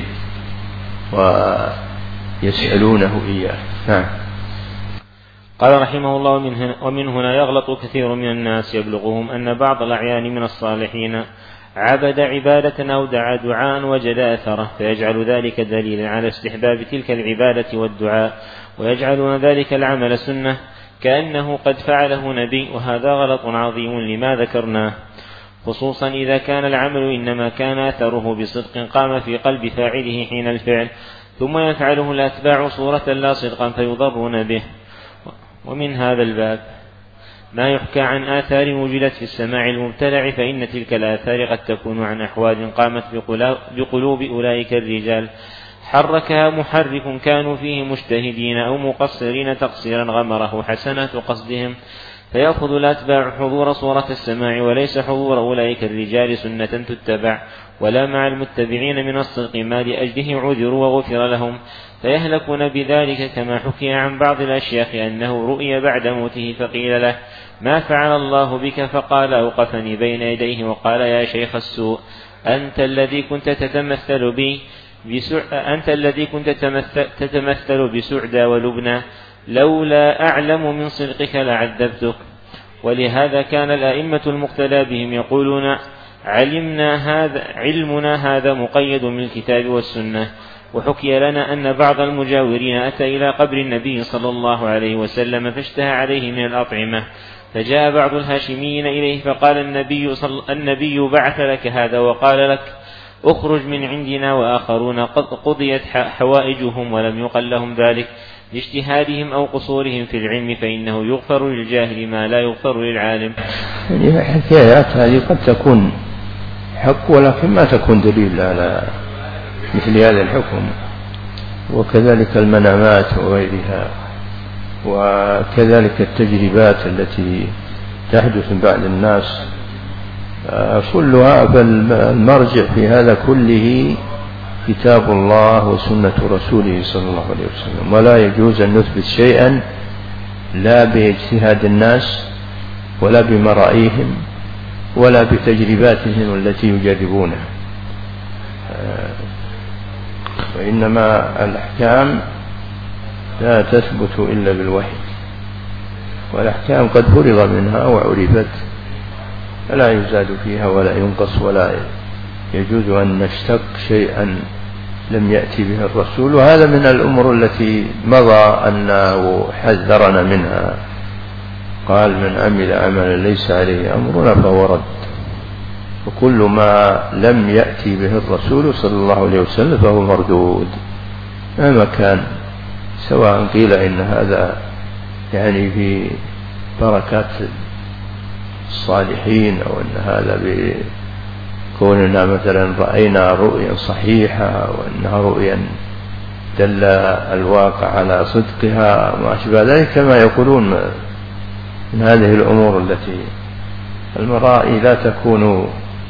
ويسألونه إياه. نعم.
قال رحمه الله: ومن هنا يغلط كثير من الناس يبلغهم أن بعض الأعيان من الصالحين عبد عبادة أو دعا دعاء وجد أثره، فيجعل ذلك دليلا على استحباب تلك العبادة والدعاء، ويجعلون ذلك العمل سنة كأنه قد فعله نبي، وهذا غلط عظيم لما ذكرناه، خصوصا إذا كان العمل إنما كان أثره بصدق قام في قلب فاعله حين الفعل، ثم يفعله الأتباع صورة لا صدقا فيضرون به. ومن هذا الباب ما يحكى عن آثار وجدت في السماع المبتلع، فإن تلك الآثار قد تكون عن أحوال قامت بقلوب أولئك الرجال حركها محرك كانوا فيه مجتهدين أو مقصرين تقصيرا غمره حسنات قصدهم، فيأخذ الأتباع حضور صورة السماع وليس حضور أولئك الرجال سنة تتبع، ولا مع المتبعين من الصدق ما لأجله عذروا وغفر لهم، فيهلكون بذلك. كما حكي عن بعض الأشياخ أنه رؤي بعد موته فقيل له: ما فعل الله بك؟ فقال: أوقفني بين يديه وقال: يا شيخ السوء، أنت الذي كنت تتمثل بسعدى ولبنى، لولا أعلم من صدقك لعذبتك. ولهذا كان الأئمة المقتدى بهم يقولون: علمنا هذا مقيد من الكتاب والسنة. وحكي لنا أن بعض المجاورين أتى إلى قبر النبي صلى الله عليه وسلم فاشتهى عليه من الأطعمة، فجاء بعض الهاشميين إليه فقال: النبي بعث لك هذا وقال لك اخرج من عندنا، وآخرون قضيت حوائجهم ولم يقل لهم ذلك لاجتهادهم أو قصورهم في العلم، فإنه يغفر للجاهل ما لا يغفر للعالم.
الحكايات هذه قد تكون حق ولكن ما تكون دليل على مثل هذا الحكم، وكذلك المنامات وغيرها، وكذلك التجربات التي تحدث بعد الناس كلها. فالمرجع في هذا كله كتاب الله وسنة رسوله صلى الله عليه وسلم، ولا يجوز أن نثبت شيئا لا باجتهاد الناس ولا بمرائيهم ولا بتجرباتهم التي يجربونها، وإنما الأحكام لا تثبت إلا بالوحي، والأحكام قد فرض منها وعرفت فلا يزاد فيها ولا ينقص، ولا يجوز أن نشتق شيئا لم يأتي به الرسول. وهذا من الأمور التي مضى أنه حذرنا منها، قال: من عمل عملا ليس عليه أمرنا فهو رد، وكل ما لم يأتي به الرسول صلى الله عليه وسلم فهو مردود مهما كان، سواء قيل إن هذا يعني في بركات الصالحين، أو أن هذا بكوننا مثلا رأينا رؤيا صحيحة وأنها رؤيا دل الواقع على صدقها وما أشبه ذلك، كما يقولون من هذه الأمور التي المرائي لا تكون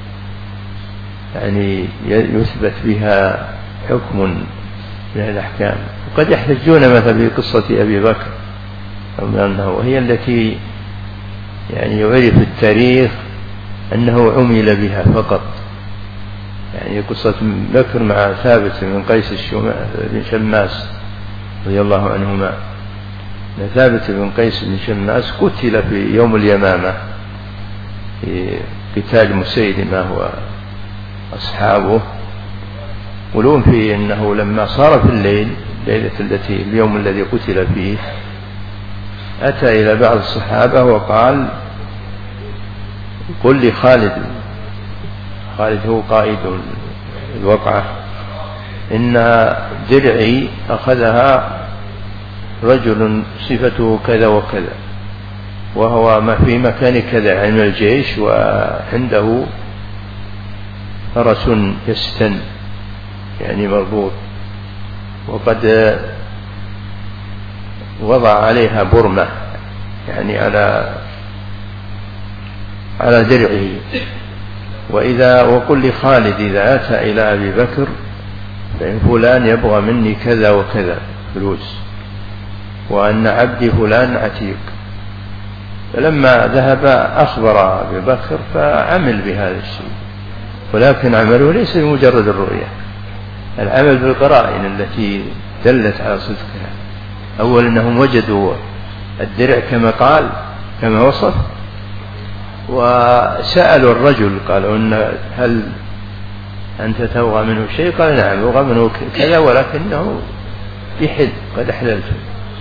يعني يثبت بها حكم من الأحكام. وقد يحتجون مثلا بقصة أبي بكر، وهي التي يعني يعرف التاريخ أنه عمل بها فقط. يعني قصة بكر مع ثابت بن قيس بن شماس رضي الله عنهما. ثابت بن قيس بن شماس قتل في يوم اليمامة في قتال مسيلمة وأصحابه. يقولون فيه أنه لما صار في اليوم الذي قتل فيه أتى إلى بعض الصحابة وقال: قل لي خالد هو قائد الوقعة، إن درعي أخذها رجل صفته كذا وكذا، وهو في مكان كذا عن الجيش، وعنده فرس يستن يعني مربوط، وقد وضع عليها برمة يعني على درعه. وقل لخالد إذا أتى إلى أبي بكر فإن فلان يبغى مني كذا وكذا فلوس، وأن عبدي فلان عتيق. فلما ذهب أخبر أبي بكر فعمل بهذا الشيء، ولكن عمله ليس بمجرد الرؤية، العمل بالقرائن التي دلت على صدقها. أول أنهم وجدوا الدرع كما وصف، وسألوا الرجل قالوا: هل أنت تبغى منه شيء؟ قال: نعم، أبغى منه كذا ولكنه يحل، قد أحللته.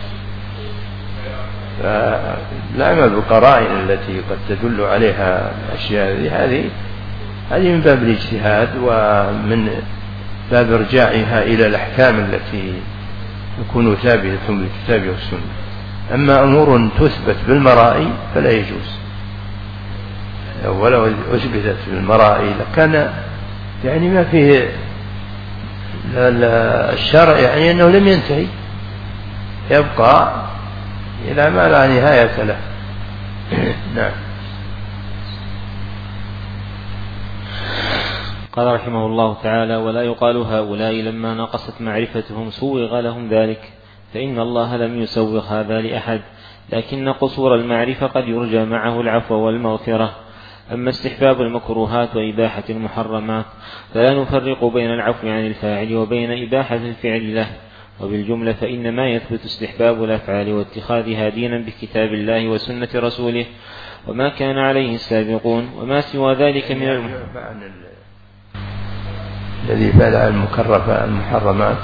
فالعمل بالقرائن التي قد تدل عليها الأشياء هذه من باب الاجتهاد ومن باب ارجاعها إلى الأحكام التي تكون ثابتة بالكتاب والسنة. أما أمور تثبت بالمرائي فلا يجوز، ولو أثبتت بالمرائي لكان يعني ما فيه الشرع يعني أنه لم ينتهي، يبقى إلى ما لا نهاية له. نعم.
قال رحمه الله تعالى: ولا يقال هؤلاء لما نقصت معرفتهم سوغ لهم ذلك، فإن الله لم يسوغ هذا لأحد، لكن قصور المعرفة قد يرجى معه العفو والمغفرة. أما استحباب المكروهات وإباحة المحرمات فلا نفرق بين العفو عن الفاعل وبين إباحة الفعل له، وبالجملة فإنما يثبت استحباب الأفعال واتخاذها دينا بكتاب الله وسنة رسوله وما كان عليه السابقون، وما سوى ذلك من
الذي فعل المحرمات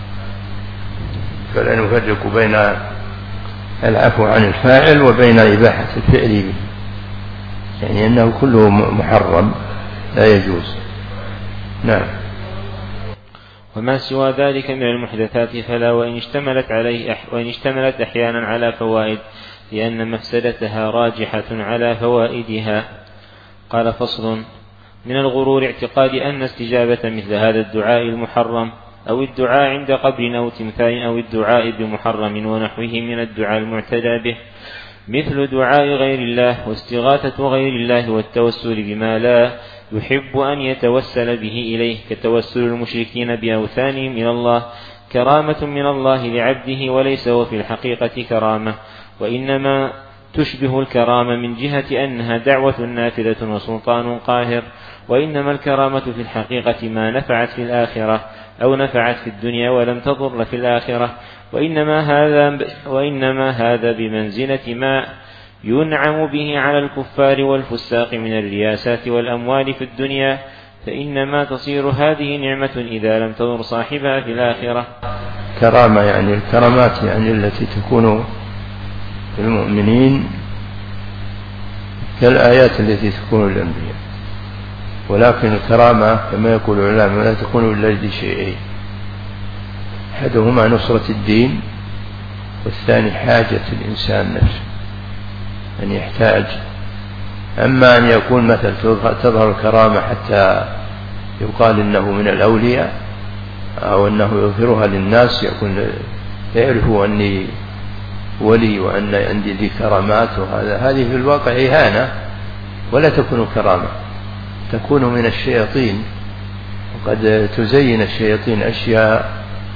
فلا نفرق بين العفو عن الفاعل وبين إباحة الفعل به، يعني أنه كله محرم لا يجوز. نعم.
وما سوى ذلك من المحدثات فلا، وإن اشتملت أحيانا على فوائد، لأن مفسدتها راجحة على فوائدها. قال: فصل: من الغرور اعتقاد أن استجابة مثل هذا الدعاء المحرم أو الدعاء عند قبر أو تمثال أو الدعاء بمحرم ونحوه من الدعاء المعتدى به، مثل دعاء غير الله واستغاثة غير الله والتوسل بما لا يحب أن يتوسل به إليه، كتوسل المشركين بأوثانهم إلى الله، كرامة من الله لعبده وليس هو في الحقيقة كرامة، وإنما تشبه الكرامة من جهة أنها دعوة نافذة وسلطان قاهر، وإنما الكرامة في الحقيقة ما نفعت في الآخرة أو نفعت في الدنيا ولم تضر في الآخرة، وإنما هذا بمنزلة ما ينعم به على الكفار والفساق من الرياسات والأموال في الدنيا، فإنما تصير هذه نعمة إذا لم تضر صاحبها في الآخرة.
كرامة يعني الكرامات يعني التي تكون في المؤمنين كالآيات التي تكون للأنبياء، ولكن الكرامة كما يقول العلماء لا تكون إلا لشيئين: أحدهما نصرة الدين، والثاني حاجة الإنسان نفسه أن يحتاج. أما أن يكون مثل تظهر الكرامة حتى يقال إنه من الأولياء أو أنه يظهرها للناس، يكون يعرفوا أني ولي وأن عندي ذي كرامات، هذه في الواقع إهانة ولا تكون كرامة، تكون من الشياطين، وقد تزين الشياطين أشياء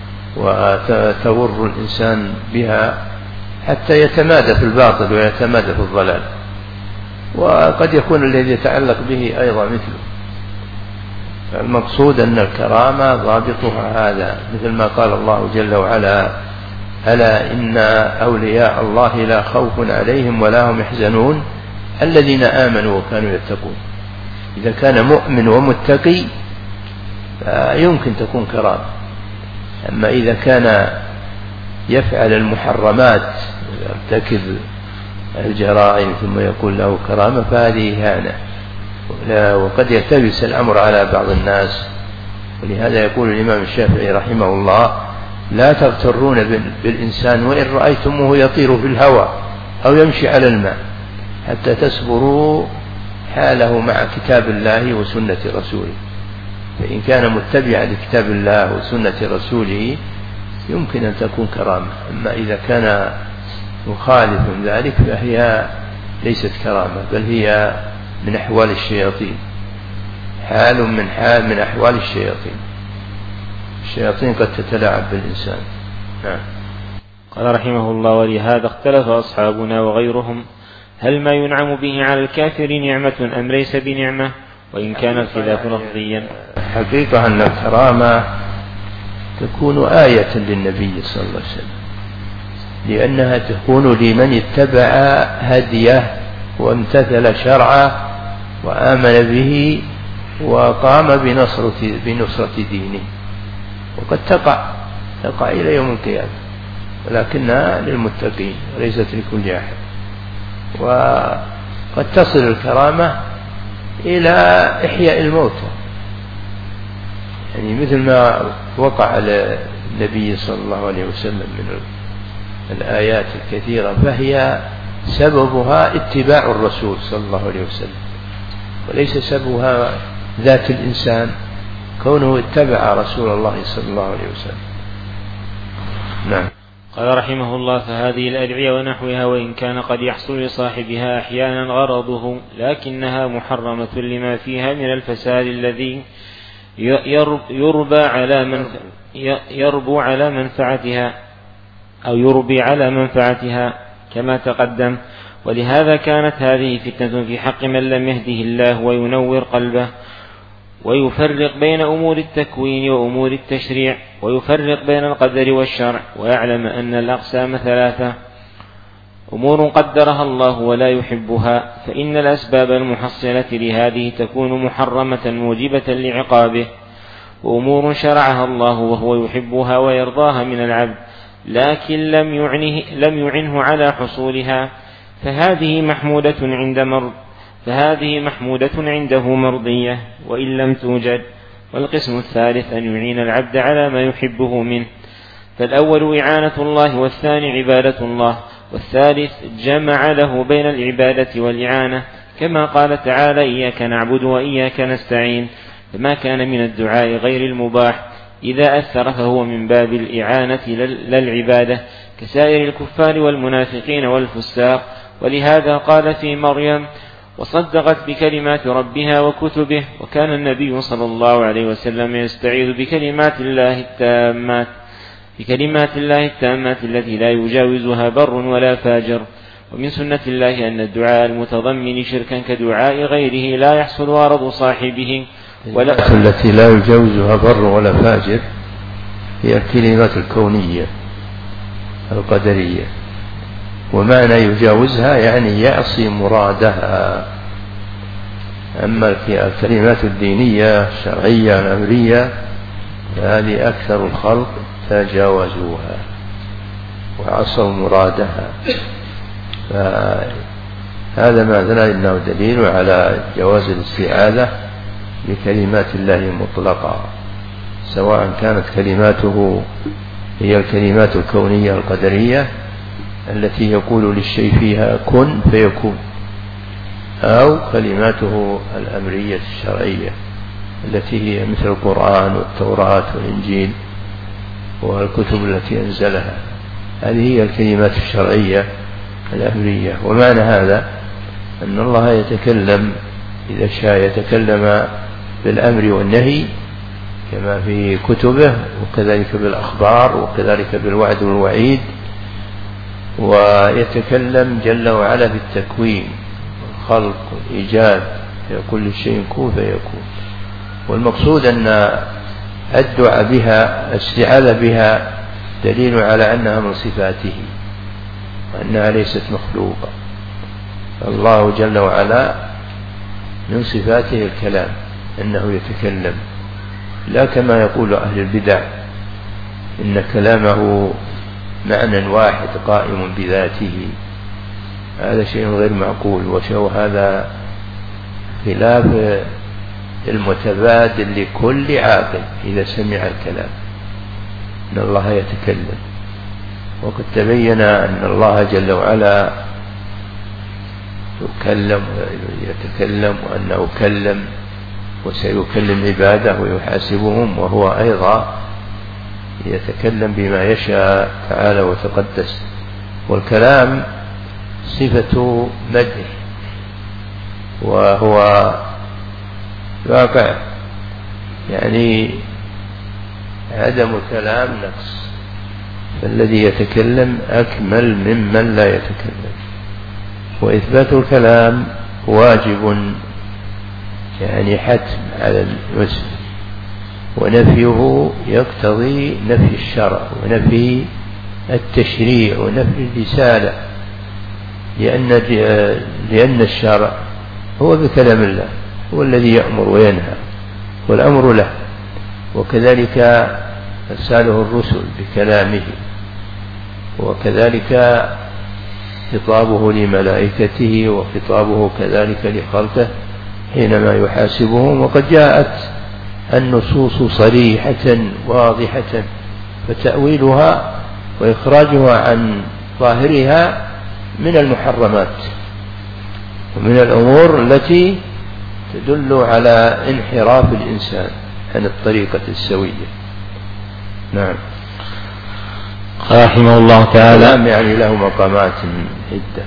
وتغر الإنسان بها حتى يتمادى في الباطل ويتمادى في الضلال. وقد يكون الذي يتعلق به أيضا مثله. المقصود أن الكرامة ضابطها هذا، مثل ما قال الله جل وعلا: ألا إن أولياء الله لا خوف عليهم ولا هم يحزنون الذين آمنوا وكانوا يتقون. إذا كان مؤمن ومتقي يمكن تكون كرامة. أما إذا كان يفعل المحرمات يرتكب الجرائم ثم يقول له كرامة فهذه إهانة، وقد يلتبس الأمر على بعض الناس. ولهذا يقول الإمام الشافعي رحمه الله: لا تغترون بالإنسان وإن رأيتموه يطير في الهواء أو يمشي على الماء حتى تصبروا حاله مع كتاب الله وسنة رسوله. فإن كان متبعا لكتاب الله وسنة رسوله يمكن أن تكون كرامة. أما إذا كان مخالف ذلك فهي ليست كرامة، بل هي من أحوال الشياطين، حال من أحوال الشياطين. الشياطين قد تتلاعب بالإنسان. نعم.
قال رحمه الله: ولهذا اختلف أصحابنا وغيرهم هل ما ينعم به على الكافر نعمة أم ليس بنعمة، وإن كان الخلاف لفظيا.
حقيقة أن الكرامة تكون آية للنبي صلى الله عليه وسلم، لأنها تكون لمن اتبع هديه وامتثل شرعه وآمن به وقام بنصرة دينه. وقد تقع إلى يوم القيامة، ولكنها للمتقين وليست لكل أحد. وقد تصل الكرامة إلى إحياء الموتى، يعني مثل ما وقع على النبي صلى الله عليه وسلم من الآيات الكثيرة، فهي سببها اتباع الرسول صلى الله عليه وسلم، وليس سببها ذات الإنسان كونه اتبع رسول الله صلى الله عليه وسلم. نعم.
قال رحمه الله: فهذه الأدعية ونحوها وإن كان قد يحصل لصاحبها أحيانا غرضه، لكنها محرمة لما فيها من الفساد الذي يربو على منفعتها أو يربي على منفعتها كما تقدم. ولهذا كانت هذه فتنة في حق من لم يهده الله وينور قلبه ويفرق بين أمور التكوين وأمور التشريع، ويفرق بين القدر والشرع، ويعلم أن الأقسام ثلاثة: أمور قدرها الله ولا يحبها، فإن الأسباب المحصلة لهذه تكون محرمة موجبة لعقابه، وأمور شرعها الله وهو يحبها ويرضاها من العبد لكن لم يعنه على حصولها، فهذه محمودة عنده مرضية وإن لم توجد. والقسم الثالث أن يعين العبد على ما يحبه منه، فالأول إعانة الله، والثاني عبادة الله، والثالث جمع له بين العبادة والإعانة، كما قال تعالى: إياك نعبد وإياك نستعين. فما كان من الدعاء غير المباح إذا أثر فهو من باب الإعانة للعبادة، كسائر الكفار والمنافقين والفساق. ولهذا قال في مريم: وصدقت بكلمات ربها وكتبه. وكان النبي صلى الله عليه وسلم يستعيذ بكلمات الله التامات التي لا يجاوزها بر ولا فاجر. ومن سنة الله أن الدعاء المتضمن شركا كدعاء غيره لا يحصل غرض صاحبه
التي لا يجاوزها بر ولا فاجر هي الكلمات الكونية القدرية، ومعنى يجاوزها يعني يعصي مرادها. أما الكلمات الدينية الشرعية الأمرية فهذه أكثر الخلق تجاوزوها وعصوا مرادها، فهذا ما دل إنه دليل على جواز الاستعاذة بكلمات الله مطلقة، سواء كانت كلماته هي الكلمات الكونية القدرية التي يقول للشيء فيها كن فيكون، أو كلماته الأمرية الشرعية التي هي مثل القرآن والتوراة والإنجيل والكتب التي أنزلها. هذه هي الكلمات الشرعية الأمرية. ومعنى هذا أن الله يتكلم إذا شاء يتكلم بالأمر والنهي كما في كتبه، وكذلك بالأخبار، وكذلك بالوعد والوعيد، ويتكلم جل وعلا بالتكوين والخلق والإيجاد، كل شيء كون فيكون. والمقصود أن الدعاء بها استعاذة بها دليل على أنها من صفاته وأنها ليست مخلوقة. الله جل وعلا من صفاته الكلام، أنه يتكلم، لا كما يقول أهل البدع إن كلامه معنى واحد قائم بذاته، هذا شيء غير معقول، هذا خلاف المتبادل لكل عاقل إذا سمع الكلام، أن الله يتكلم. وقد تبين أن الله جل وعلا يتكلم وأنه كلم وسيكلم عباده ويحاسبهم، وهو أيضا يتكلم بما يشاء تعالى وتقدس. والكلام صفة مدح، وهو واقع، يعني عدم الكلام نقص، فالذي يتكلم أكمل ممن لا يتكلم. وإثبات الكلام واجب، يعني حتم على المسلم، ونفيه يقتضي نفي الشرع ونفي التشريع ونفي الرسالة، لأن الشرع هو بكلام الله، هو الذي يأمر وينهى والأمر له، وكذلك أرساله الرسل بكلامه، وكذلك خطابه لملائكته وخطابه كذلك لخلقه حينما يحاسبهم. وقد جاءت النصوص صريحة واضحة، فتأويلها وإخراجها عن ظاهرها من المحرمات ومن الأمور التي تدل على انحراف الإنسان عن الطريقة السوية. نعم.
رحمه الله تعالى.
يعني له مقامات عدة،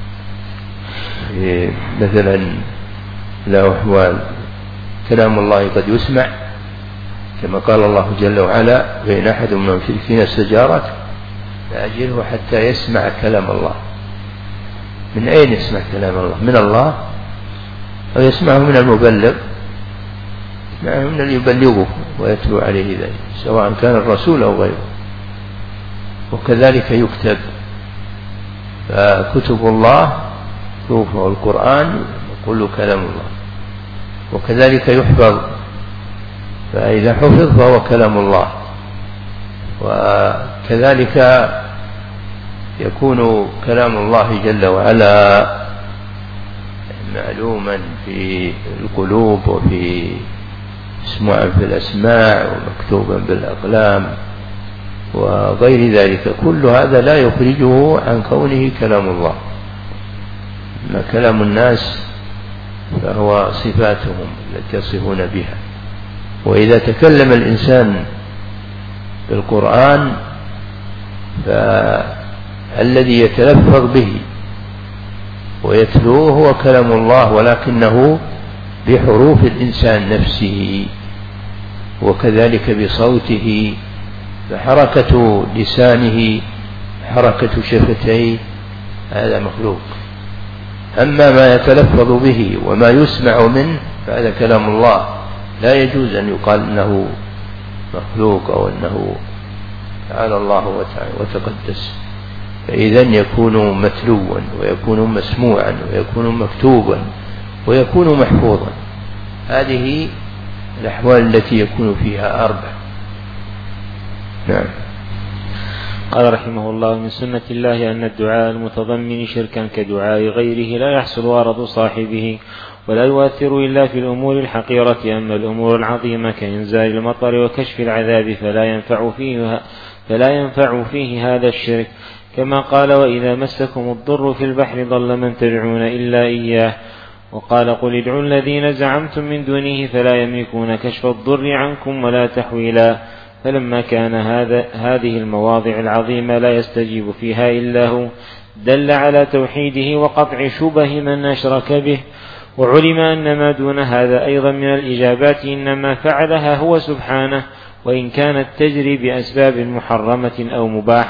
مثلا له أحوال. كلام الله قد يسمع، كما قال الله جل وعلا: بين أحد من المشركين استجارك فأجره حتى يسمع كلام الله. من أين يسمع كلام الله؟ من الله، أو يسمعه من المبلغ، يسمعه من الذي يبلغه ويتلو عليه ذلك، سواء كان الرسول أو غيره. وكذلك يكتب، فكتب الله شوفوا القرآن كله كلام الله. وكذلك يحفظ، فإذا حفظ فهو كلام الله. وكذلك يكون كلام الله جل وعلا معلوما في القلوب وفي مسموعا في الأسماع ومكتوبا بالأقلام وغير ذلك. كل هذا لا يخرجه عن كونه كلام الله. أما كلام الناس فهو صفاتهم التي يصفون بها. وإذا تكلم الإنسان بالقرآن فالذي يتلفظ به ويتلوه هو كلام الله، ولكنه بحروف الإنسان نفسه، وكذلك بصوته، فحركة لسانه حركة شفتيه هذا مخلوق. أما ما يتلفظ به وما يسمع منه فهذا كلام الله، لا يجوز أن يقال أنه مخلوق أو أنه تعالى الله وتقدس. فإذن يكون متلوا ويكون مسموعا ويكون مكتوبا ويكون محفوظا. هذه الأحوال التي يكون فيها أربع. نعم.
قال رحمه الله: من سنة الله أن الدعاء المتضمن شركا كدعاء غيره لا يحصل غرض صاحبه ولا يؤثر إلا في الأمور الحقيرة. أما الأمور العظيمة كإنزال المطر وكشف العذاب فلا ينفع فيه هذا الشرك، كما قال: وإذا مسكم الضر في البحر ضل من تدعون إلا إياه. وقال: قل ادعوا الذين زعمتم من دونه فلا يملكون كشف الضر عنكم ولا تحويلا. فلما كان هذه المواضع العظيمة لا يستجيب فيها إلا هو، دل على توحيده وقطع شبه من أشرك به. وعلم أن ما دون هذا أيضا من الإجابات إنما فعلها هو سبحانه، وإن كانت تجري بأسباب محرمة أو مباحة،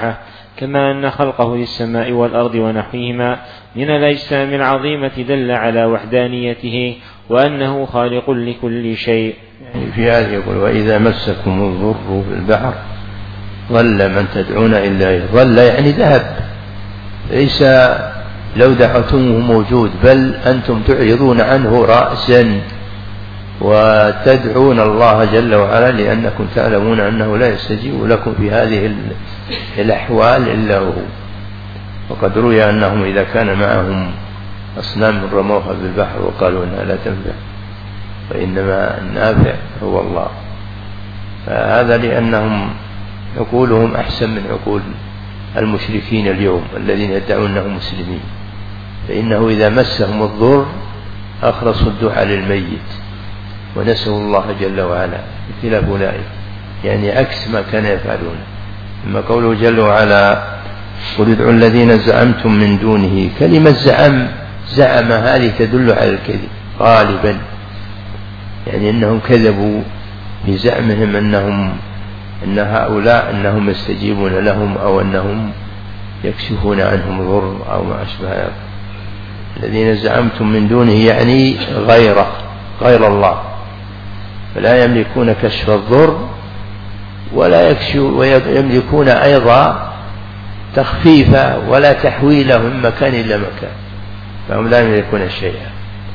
كما أن خلقه للسماء والأرض ونحوهما من الأجسام العظيمة دل على وحدانيته وأنه خالق لكل شيء.
يعني في هذا يقول وإذا مسكم الضر في البحر ضل من تدعون إلا ضل يعني ذهب، ليس لو دعوتموه موجود، بل أنتم تعرضون عنه رأسا وتدعون الله جل وعلا لأنكم تعلمون أنه لا يستجيب لكم في هذه الأحوال إلا هو. وقد روي أنهم إذا كان معهم أصنام رموها بالبحر وقالوا أنها لا تنفع فإنما النافع هو الله، فهذا لأنهم عقولهم أحسن من عقول المشركين اليوم الذين يدعون أنهم مسلمين، فإنه إذا مسهم الضر أخلصوا الدعاء للميت ونسأل الله جل وعلا بخلاف أولئك، يعني عكس ما كان يفعلون. أما قوله جل وعلا قل ادعوا الذين زعمتم من دونه، كلمة زعم هذه تدل على الكذب غالبا، يعني أنهم كذبوا بزعمهم أن هؤلاء أنهم يستجيبون لهم أو أنهم يكشفون عنهم ضر أو ما أشبه ذلك. الذين زعمتم من دونه يعني غير الله، فلا يملكون كشف الضر ولا يكشف، ويملكون أيضا تخفيفه ولا تحويله من مكان إلى مكان، فهم لا يملكون شيئا.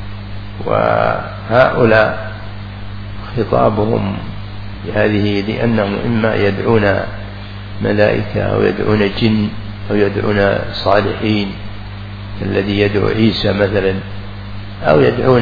وهؤلاء خطابهم بهذه لأنهم إما يدعون ملائكة أو يدعون جن أو يدعون صالحين الذي يدعو عيسى مثلا، أو يدعون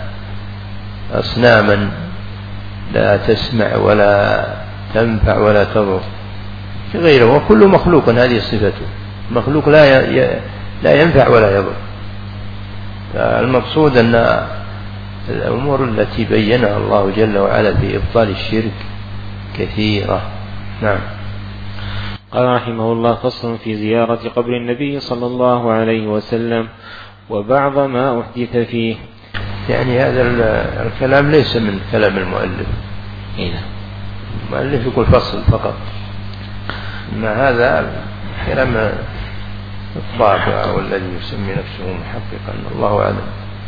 أصناما لا تسمع ولا تنفع ولا تضر غيره، وكل مخلوق هذه صفته، مخلوق لا ينفع ولا يضر. فالمقصود أن الأمور التي بينها الله جل وعلا في إبطال الشرك كثيرة. نعم.
قال رحمه الله فصل في زيارة قبر النبي صلى الله عليه وسلم وبعض ما أحدث فيه.
يعني هذا الكلام ليس من كلام المؤلف، المؤلف يقول فصل فقط، ما هذا كلام الطابع والذي يسمي نفسه محققا الله أعلم،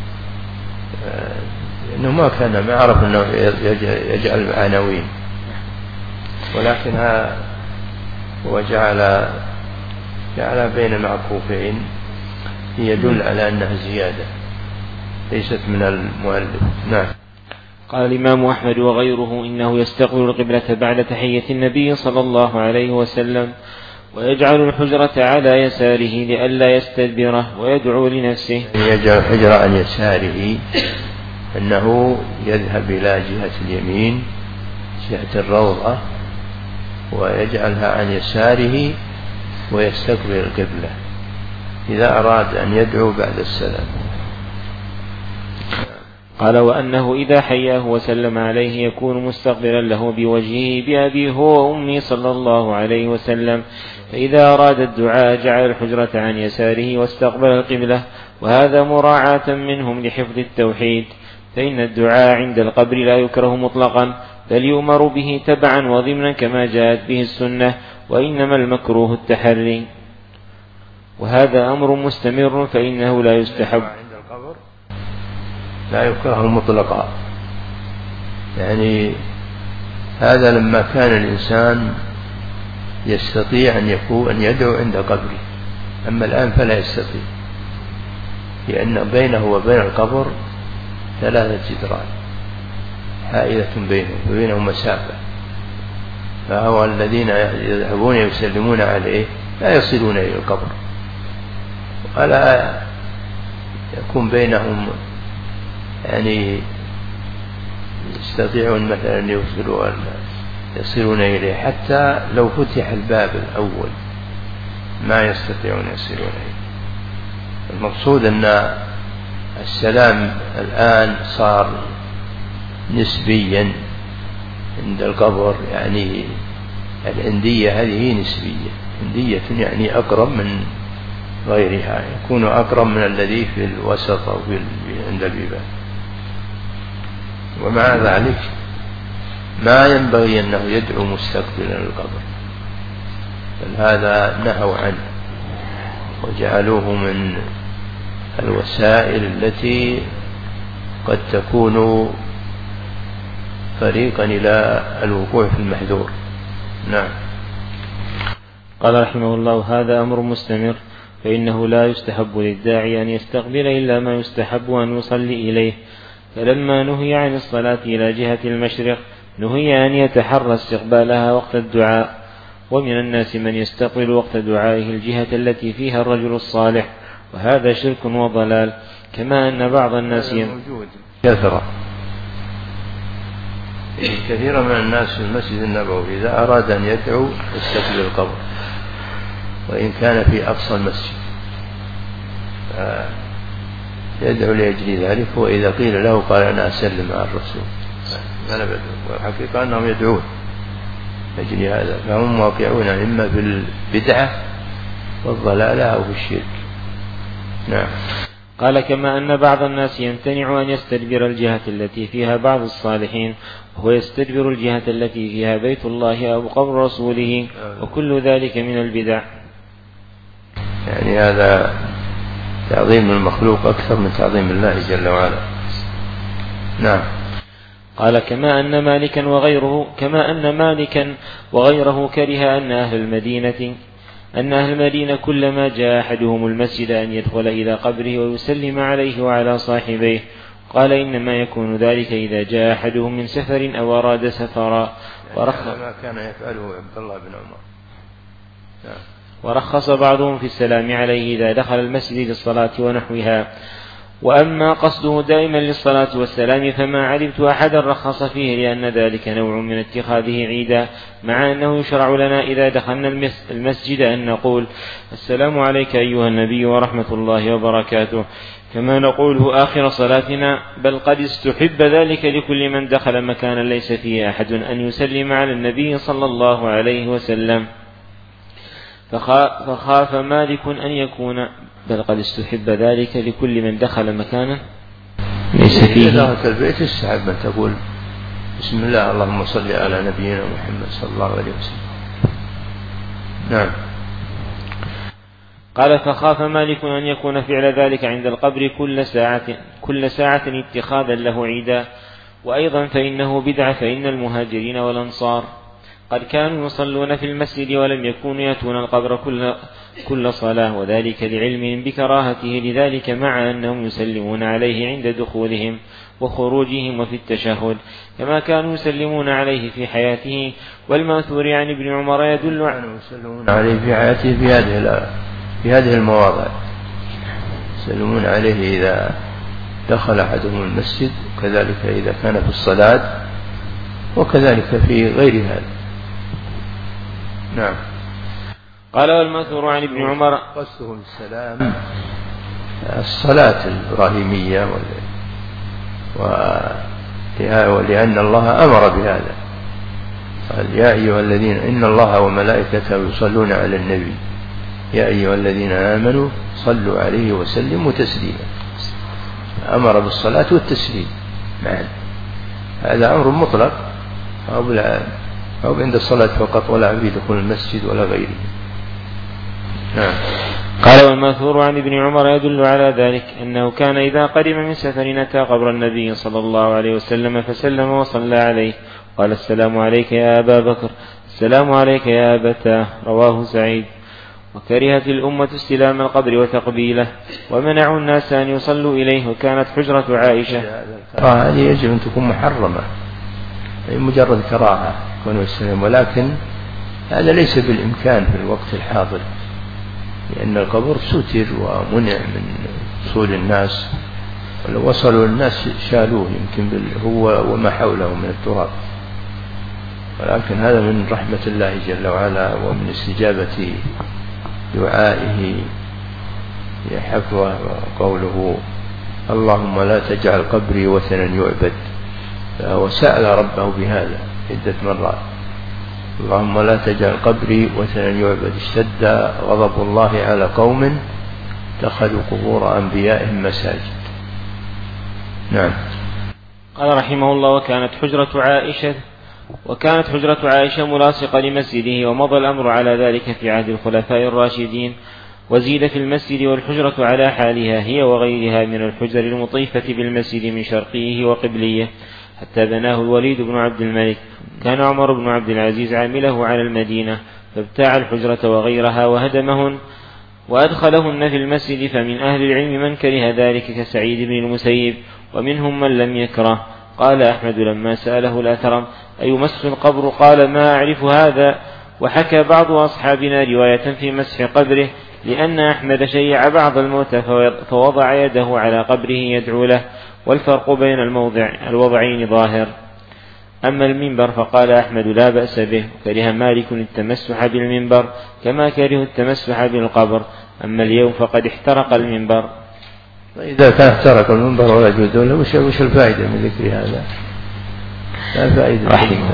لأنه ما عرف أنه يجعل عناوين، ولكن هو جعل بين معكوفين يدل على أنها زيادة ليست من المؤلف. نعم.
قال الإمام أحمد وغيره إنه يستقبل القبلة بعد تحية النبي صلى الله عليه وسلم ويجعل الحجرة على يساره لئلا يستدبره ويدعو لنفسه.
يجعل الحجرة عن يساره أنه يذهب إلى جهة اليمين جهة الروضة ويجعلها عن يساره ويستقبل القبلة إذا أراد أن يدعو بعد السلام.
قال وأنه إذا حياه وسلم عليه يكون مستقبلا له بوجهه بأبي هو وأمي صلى الله عليه وسلم، فإذا أراد الدعاء جعل الحجرة عن يساره واستقبل القبلة، وهذا مراعاة منهم لحفظ التوحيد، فإن الدعاء عند القبر لا يكره مطلقا بل يؤمر به تبعا وضمنا كما جاءت به السنة، وإنما المكروه التحري، وهذا أمر مستمر فإنه لا يستحب.
لا يكره مطلقا، يعني هذا لما كان الإنسان يستطيع أن يدعو عند قبره، أما الآن فلا يستطيع، لأن بينه وبين القبر 3 جدران حائلة بينه وبينه مسافة، فهو الذين يذهبون يسلمون عليه لا يصلون إلى القبر، ولا يكون بينهم يعني يستطيعون مثلا يصلون إليه، حتى لو فتح الباب الأول ما يستطيعون يصلون إليه. المقصود أن السلام الآن صار نسبيا عند القبر، يعني العندية هذه نسبية، عندية يعني أقرب من غيرها، يكون أقرب من الذي في الوسط أو عند البيبان. ومع ذلك ما ينبغي أنه يدعو مستقبلا القبر، بل هذا نهوا عنه وجعلوه من الوسائل التي قد تكون طريقا إلى الوقوع في المحذور. نعم.
قال رحمه الله: هذا أمر مستمر، فإنه لا يستحب للداعي أن يستقبل إلا ما يستحب أن يصلي إليه. فلما نهي عن الصلاة إلى جهة المشرق نهي أن يتحرى استقبالها وقت الدعاء. ومن الناس من يستقبل وقت دعائه الجهة التي فيها الرجل الصالح، وهذا شرك وضلال. كما أن بعض الناس
كثير من الناس في المسجد النبوي إذا أراد أن يدعو يستقبل القبر وإن كان في أقصى المسجد يدعو لأجل ذلك، وإذا قيل له قال أنا أسلم على الرسول، أنا بدعو، والحقيقة أنهم يدعون لأجل هذا، فهم واقعون إما بالبدعة والضلالة أو بالشرك. نعم.
قال: كما أن بعض الناس يمتنع أن يستدبر الجهة التي فيها بعض الصالحين، وهو يستدبر الجهة التي فيها بيت الله أو قبر رسوله، وكل ذلك من البدع.
يعني هذا تعظيم المخلوق أكثر من تعظيم الله جل وعلا. نعم.
قال: كما أن مالكا وغيره كره أن أهل المدينة كلما جاء أحدهم المسجد أن يدخل إلى قبره ويسلم عليه وعلى صاحبيه. قال: إنما يكون ذلك إذا جاء أحدهم من سفر أو أراد سفرا.
ما كان يفعله عبد الله بن عمر.
ورخص بعضهم في السلام عليه إذا دخل المسجد للصلاة ونحوها. وأما قصده دائما للصلاة والسلام فما علمت أحدا رخص فيه، لأن ذلك نوع من اتخاذه عيدا، مع أنه يشرع لنا إذا دخلنا المسجد أن نقول: السلام عليك أيها النبي ورحمة الله وبركاته، كما نقوله آخر صلاتنا. بل قد استحب ذلك لكل من دخل مكانا ليس فيه أحد أن يسلم على النبي صلى الله عليه وسلم. فخاف مالك أن يكون بل قد استحب ذلك لكل من دخل مكانا ليس فيه.
إذا دخلت البيت استحب أن تقول بسم الله اللهم صل على نبينا محمد صلى الله عليه وسلم. نعم.
قال: فخاف مالك أن يكون فعل ذلك عند القبر كل ساعة اتخاذا له عيدا. وأيضا فإنه بدعة، فإن المهاجرين والأنصار قد كانوا يصلون في المسجد ولم يكونوا يأتون القبر كل صلاة، وذلك لعلمهم بكراهته لذلك، مع أنهم يسلمون عليه عند دخولهم وخروجهم وفي التشهد، كما كانوا يسلمون عليه في حياته. والماثور عن ابن عمر يدل على
يسلمون عليه في حياته في هذه المواضع، يسلمون عليه إذا دخل أحدهم المسجد، وكذلك إذا كان في الصلاة، وكذلك في غير هذا. نعم.
قال: والماثور عن ابن عمر
قصده السلام الصلاة الإبراهيمية، ولأن الله أمر بهذا، قال: يا أيها الذين إن الله وملائكته يصلون على النبي يا أيها الذين آمنوا صلوا عليه وسلموا تسليما. أمر بالصلاة والتسليم معا، هذا أمر مطلق أو عند الصلاة فقط، ولا في دخول المسجد ولا غيره. نعم.
قال: والماثور عن ابن عمر يدل على ذلك، أنه كان إذا قدم من سفر أتى قبر النبي صلى الله عليه وسلم فسلم وصلى عليه، قال: السلام عليك يا أبا بكر، السلام عليك يا أبتاه. رواه سعيد. وكرهت الأمة استلام القبر وتقبيله، ومنعوا الناس أن يصلوا إليه، وكانت حجرة عائشة.
هذه يجب أن تكون محرمة، مجرد كراهة كونه السلام، ولكن هذا ليس بالإمكان في الوقت الحاضر، لأن القبر ستر ومنع من وصول الناس، ولو وصلوا الناس شالوه يمكن هو وما حوله من التراب، ولكن هذا من رحمة الله جل وعلا ومن استجابة دعائه يحفظه. قوله: اللهم لا تجعل قبري وثنا يعبد، فهو سأل ربه بهذا عدة مرات: اللهم لا تجعل قبري وثنا يعبد. اشتد غضب الله على قوم اتخذوا قبور أنبيائهم مساجد. نعم.
قال رحمه الله: وكانت حجرة عائشة وكانت حجرة عائشة ملاصقة لمسجده، ومضى الأمر على ذلك في عهد الخلفاء الراشدين، وزيد في المسجد والحجرة على حالها هي وغيرها من الحجر المطيفة بالمسجد من شرقيه وقبليه، حتى بناه الوليد بن عبد الملك. كان عمر بن عبد العزيز عامله على المدينة، فابتاع الحجرة وغيرها وهدمهن وأدخلهن في المسجد. فمن أهل العلم من كره ذلك كسعيد بن المسيب، ومنهم من لم يكره. قال أحمد لما سأله الأثرم أيمس القبر؟ قال ما أعرف هذا. وحكى بعض أصحابنا رواية في مسح قبره، لأن أحمد شيع بعض الموتى فوضع يده على قبره يدعو له، والفرق بين الوضعين ظاهر. أما المنبر فقال أحمد لا بأس به، كره مالك التمسح بالمنبر كما كره التمسح بالقبر. أما اليوم فقد احترق المنبر.
إذا كان احترق المنبر ولا يجوز له وش الفائدة من ذكر هذا؟ لا فائدة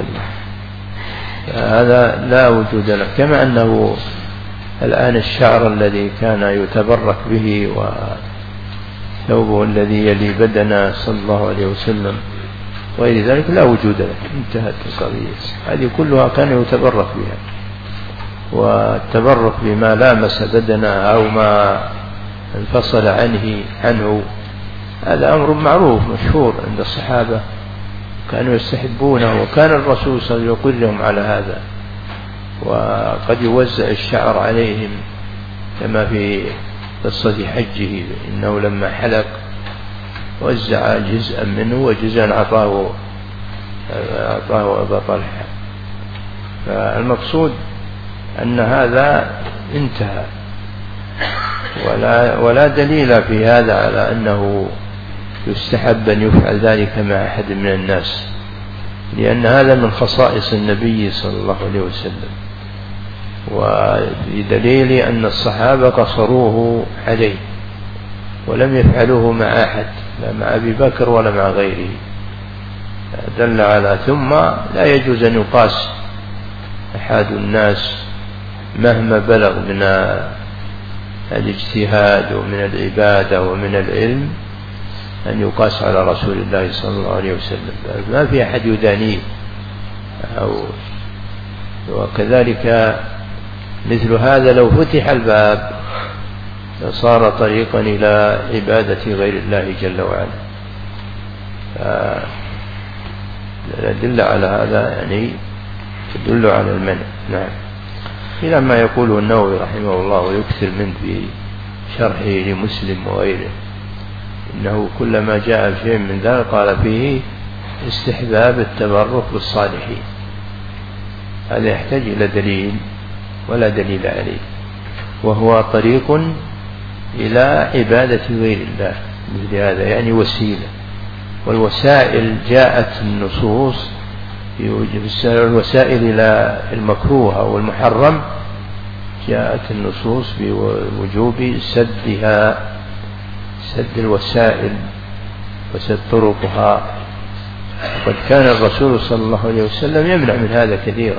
هذا لا وجود له. كما أنه الآن الشعر الذي كان يتبرك به وثوبه الذي يلي بدنه صلى الله عليه وسلم وغير ذلك لا وجود له، انتهت القضية. هذه كلها كان يتبرك بها، والتبرك بما لامس بدنه أو ما انفصل عنه هذا أمر معروف مشهور عند الصحابة، كانوا يستحبونه، وكان الرسول صلى الله عليه وسلم يقول لهم على هذا، وقد يوزع الشعر عليهم كما في قصة حجه، إنه لما حلق وزع جزءا منه وجزءا أعطاه أبا طلحة. فالمقصود أن هذا انتهى، ولا دليل في هذا على أنه يستحب أن يفعل ذلك مع أحد من الناس، لأن هذا من خصائص النبي صلى الله عليه وسلم، ودليل أن الصحابة قصروه عليه ولم يفعلوه مع أحد، لا مع أبي بكر ولا مع غيره، دل على. ثم لا يجوز أن يقاس أحد الناس مهما بلغ من الاجتهاد ومن العبادة ومن العلم أن يقاس على رسول الله صلى الله عليه وسلم، ما في أحد يدانيه. وكذلك مثل هذا لو فتح الباب صار طريقا إلى عبادة غير الله جل وعلا. الأدلة على هذا يعني تدل على المنع. نعم. إلى ما يقوله النووي رحمه الله ويكثر منه في شرحه لمسلم وغيره، إنه كلما جاء شيء من ذلك قال فيه استحباب التبرك بالصالحين، هذا يحتاج إلى دليل ولا دليل عليه، وهو طريق إلى عبادة غير الله مثل هذا، يعني وسيلة. والوسائل جاءت النصوص الوسائل إلى المكروه أو المحرم، جاءت النصوص بوجوب سدها، سد الوسائل وسد طرقها. وقد كان الرسول صلى الله عليه وسلم يمنع من هذا كثيرا،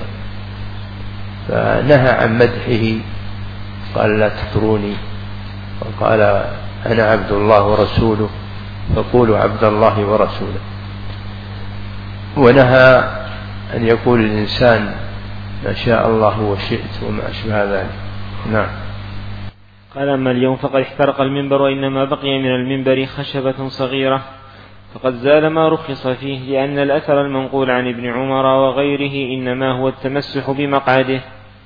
فنهى عن مدحه، قال لا تطروني، وقال أنا عبد الله ورسوله فقولوا عبد الله ورسوله. ونهى أن يقول الإنسان ما شاء الله وشئت وما أشبه ذلك. نعم.
قال أما اليوم فقد احترق المنبر، وإنما بقي من المنبر خشبة صغيرة، فقد زال ما رخص فيه، لأن الأثر المنقول عن ابن عمر وغيره إنما هو التمسح بمقعده.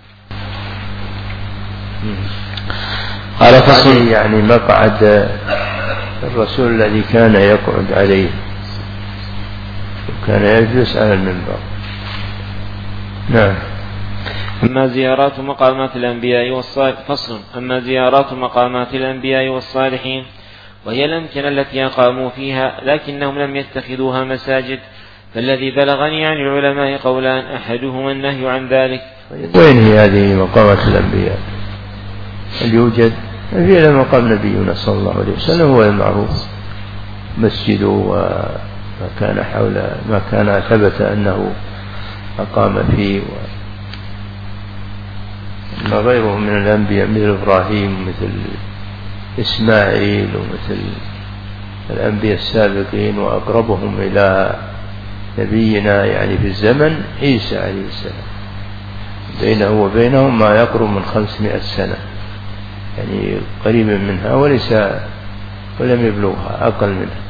قال فصل يعني مقعد الرسول الذي كان يقعد عليه وكان يجلس على المنبر. نعم.
أما زيارات مقامات الأنبياء والصالحين. فصل. أما زيارات مقامات الأنبياء والصالحين وهي الأمكنة التي أقاموا فيها لكنهم لم يتخذوها مساجد، فالذي بلغني عن العلماء قولان، أحدهما النهي عن ذلك.
وين هي هذه مقامات الأنبياء؟ هل يوجد؟ في مقام نبينا صلى الله عليه وسلم هو المعروف، مسجده وما كان حول ما كان ثبت أنه أقام فيه. ما غيره من الأنبياء مثل إبراهيم ومثل إسماعيل ومثل الأنبياء السابقين، وأقربهم إلى نبينا يعني في الزمن عيسى عليه السلام، بينه وبينهم ما يقرب من 500 سنة، يعني قريب منها ولم يبلغها، أقل منها.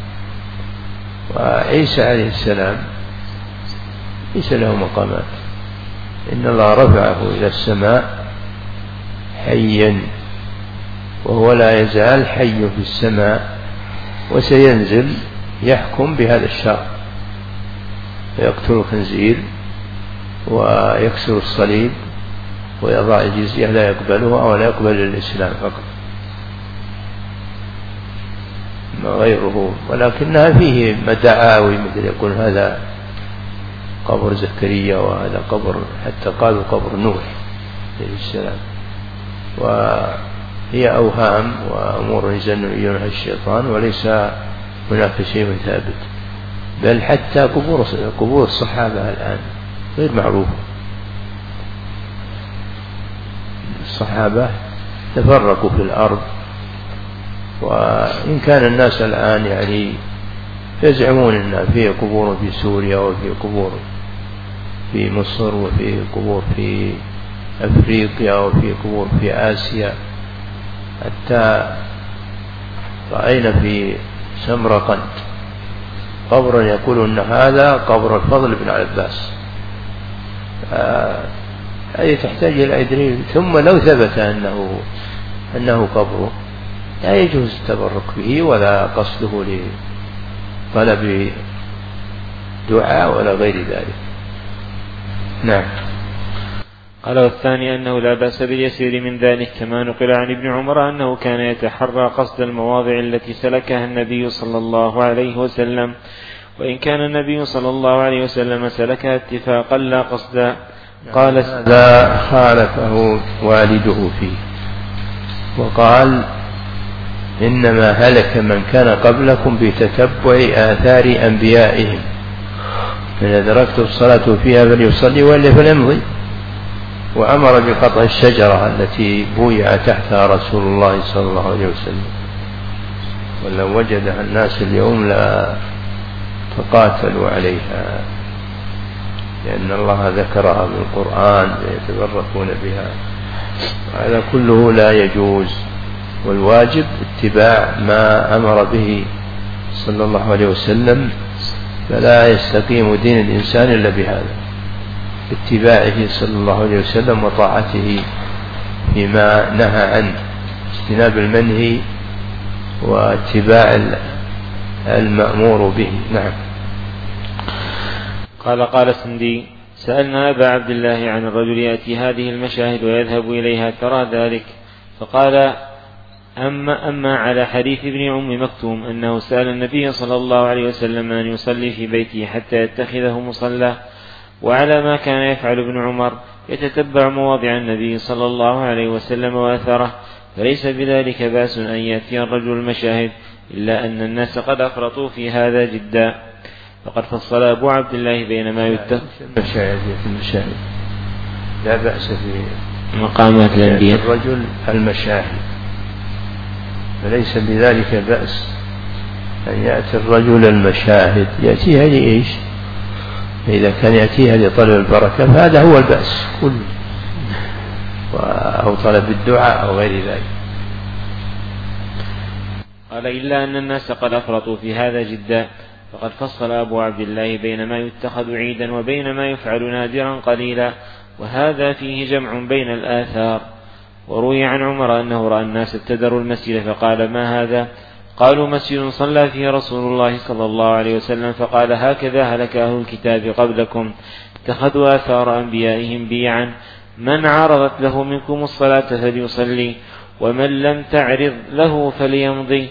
وعيسى عليه السلام ليس له مقامات، إن الله رفعه إلى السماء حيا، وهو لا يزال حي في السماء، وسينزل يحكم بهذا الشرع، فيقتل الخنزير ويكسر الصليب ويضع الجزية لا يقبلها ولا يقبل الإسلام فقط ما غيره. ولكنها فيه مدعاوي، مثل يقول هذا قبر زكريا وهذا قبر، حتى قالوا قبر نوح عليه السلام، وهي أوهام وأمور يزينها الشيطان، وليس هناك شيء ثابت. بل حتى قبور الصحابة الآن غير معروفة، الصحابة تفرقوا في الأرض. وإن كان الناس الآن يعني يزعمون أن في قبور في سوريا وفي قبور في مصر وفي قبور في أفريقيا وفي قبور في آسيا، حتى رأينا في سمرقند قبرا يقول أن هذا قبر الفضل بن عباس. هذه تحتاج إلى دليل. ثم لو ثبت أنه قبره لا يجوز التبرك به ولا قصده لطلب دعاء ولا غير ذلك. نعم.
قال والثاني أنه لا بأس باليسير من ذلك، كما نقل عن ابن عمر أنه كان يتحرى قصد المواضع التي سلكها النبي صلى الله عليه وسلم، وإن كان النبي صلى الله عليه وسلم سلكها اتفاقا لا قصدا. قال
لا خالفه والده فيه، وقال إنما هلك من كان قبلكم بتتبع آثار أنبيائهم، من أدركت الصلاة فيها فليصلي وإلا فليمضي. وأمر بقطع الشجرة التي بويع تحتها رسول الله صلى الله عليه وسلم، ولو وجدها الناس اليوم لا تقاتلوا عليها، لأن الله ذكرها بالقرآن يتبركون بها. هذا كله لا يجوز، والواجب اتباع ما أمر به صلى الله عليه وسلم، فلا يستقيم دين الإنسان إلا بهذا، اتباعه صلى الله عليه وسلم وطاعته فيما نهى عنه، اجتناب المنهي واتباع المأمور به. نعم.
قال سندي: سألنا أبا عبد الله عن الرجل يأتي هذه المشاهد ويذهب إليها، ترى ذلك؟ فقال: أما على حديث ابن أم مكتوم أنه سأل النبي صلى الله عليه وسلم أن يصلي في بيته حتى يتخذه مصلى، وعلى ما كان يفعل ابن عمر يتتبع مواضع النبي صلى الله عليه وسلم وأثره، فليس بذلك بأس أن يأتي الرجل المشاهد، إلا أن الناس قد أفرطوا في هذا جدا. فقد فصل أبو عبد الله بين ما يتخذ
المشاهد لا بأس في
مقامات الأنبياء
الرجل المشاهد، فليس بذلك بأس أن يأتي الرجل المشاهد، يأتيها لإيش؟ إذا كان يأتيها لطلب البركة فهذا هو البأس كله، أو طلب الدعاء أو غير ذلك.
قال: إلا أن الناس قد أفرطوا في هذا جدا. فقد فصل أبو عبد الله بين ما يتخذ عيدا وبين ما يفعل نادرا قليلا، وهذا فيه جمع بين الآثار. وروي عن عمر أنه رأى الناس ابتدروا المسجد فقال: ما هذا؟ قالوا: مسجد صلى فيه رسول الله صلى الله عليه وسلم. فقال: هكذا هلك أهل الكتاب قبلكم، اتخذوا آثار أنبيائهم بيعا، من عرضت له منكم الصلاة فليصلي، ومن لم تعرض له فليمضي.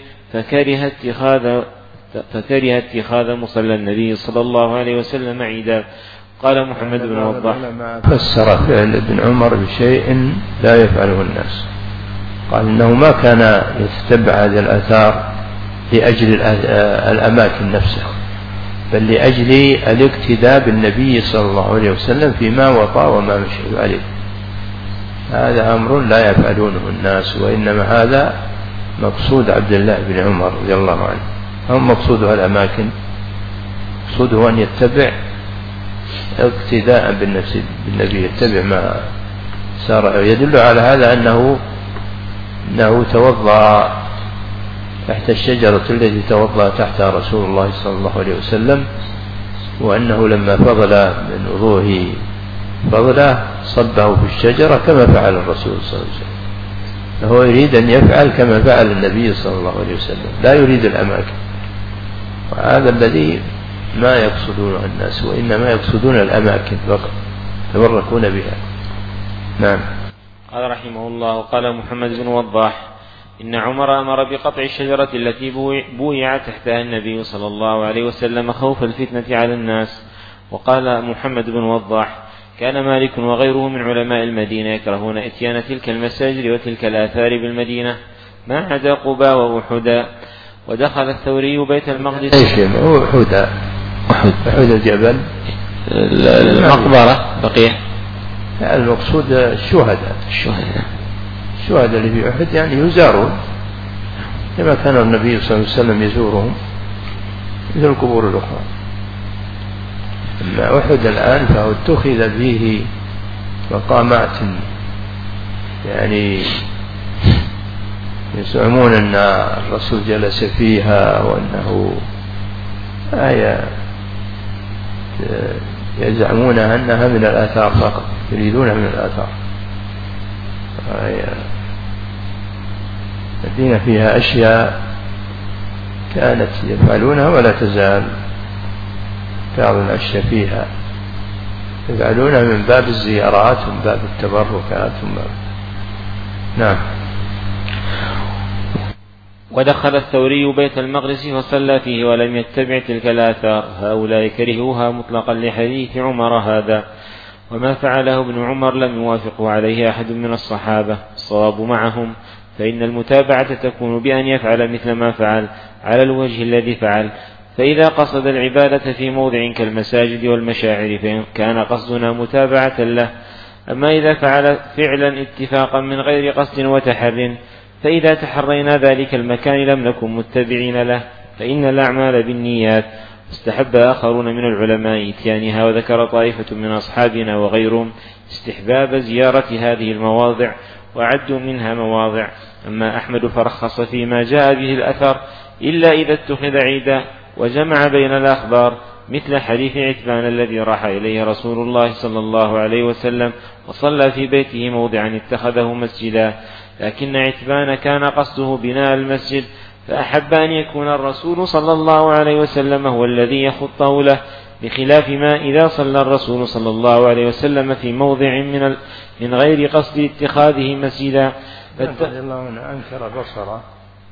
فكره اتخاذ مصلى النبي صلى الله عليه وسلم عيدا. قال محمد بن وضاح:
فسر فعل ابن عمر بشيء لا يفعله الناس، قال إنه ما كان يتتبع هذه الآثار لأجل الأماكن نفسها، بل لأجل الاقتداء بالنبي صلى الله عليه وسلم فيما وطأ وما مشي عليه. هذا أمر لا يفعلونه الناس، وإنما هذا مقصود عبد الله بن عمر رضي الله عنه، هم مقصودها الأماكن مقصوده أن يتبع اقتداء بالنبي، يتبع ما سار. يدل على هذا أنه توضأ تحت الشجرة التي توضأ تحتها رسول الله صلى الله عليه وسلم، وأنه لما فضل من وضوءه فضله صبه في الشجرة كما فعل الرسول صلى الله عليه وسلم. فهو يريد أن يفعل كما فعل النبي صلى الله عليه وسلم، لا يريد الأماكن. وهذا الذي ما يقصدون الناس، وإنما يقصدون الأماكن فقط يتبركون بها. نعم.
قال رحمه الله: قال محمد بن وضاح: إن عمر أمر بقطع الشجرة التي بويع تحتها النبي صلى الله عليه وسلم خوف الفتنة على الناس. وقال محمد بن وضاح: كان مالك وغيره من علماء المدينة يكرهون إتيان تلك المساجد وتلك الآثار بالمدينة ما عدا قباء وأحدا. ودخل الثوري بيت المقدس.
أحد الجبل،
المقبرة بقية.
المقصود الشهداء اللي في أحد، يعني يزارون كما كان النبي صلى الله عليه وسلم يزورهم مثل القبور الأخرى. أما أحد الآن فهو اتخذ فيه مقامات، يعني يزعمون أن الرسول جلس فيها، وأنه يزعمون أنها من الآثار فقط، يريدونها من الآثار. الدين فيها أشياء كانت يفعلونها ولا تزال بعض الأشياء فيها يفعلونها من باب الزيارات ومن باب التبركات نعم.
ودخل الثوري بيت المقدس فصلى فيه ولم يتبع تلك الآثار. هؤلاء كرهوها مطلقا لحديث عمر هذا، وما فعله ابن عمر لم يوافقه عليه أحد من الصحابة. الصواب معهم، فإن المتابعة تكون بأن يفعل مثل ما فعل على الوجه الذي فعل. فإذا قصد العبادة في موضع كالمساجد والمشاعر كان قصدنا متابعة له. أما إذا فعل فعلا اتفاقا من غير قصد وتحر، فإذا تحرينا ذلك المكان لم نكن متبعين له، فإن الأعمال بالنيات. استحب آخرون من العلماء إتيانها، وذكر طائفة من أصحابنا وغيرهم استحباب زيارة هذه المواضع، وعدوا منها مواضع. أما أحمد فرخص فيما جاء به الأثر إلا إذا اتخذ عيدا، وجمع بين الأخبار مثل حديث عتبان الذي راح إليه رسول الله صلى الله عليه وسلم وصلى في بيته موضعا اتخذه مسجدا، لكن عتبان كان قصده بناء المسجد، فأحب أن يكون الرسول صلى الله عليه وسلم هو الذي يخطه له، بخلاف ما إذا صلى الرسول صلى الله عليه وسلم في موضع من غير قصد اتخاذه مسجدا.
الله أنكر بصره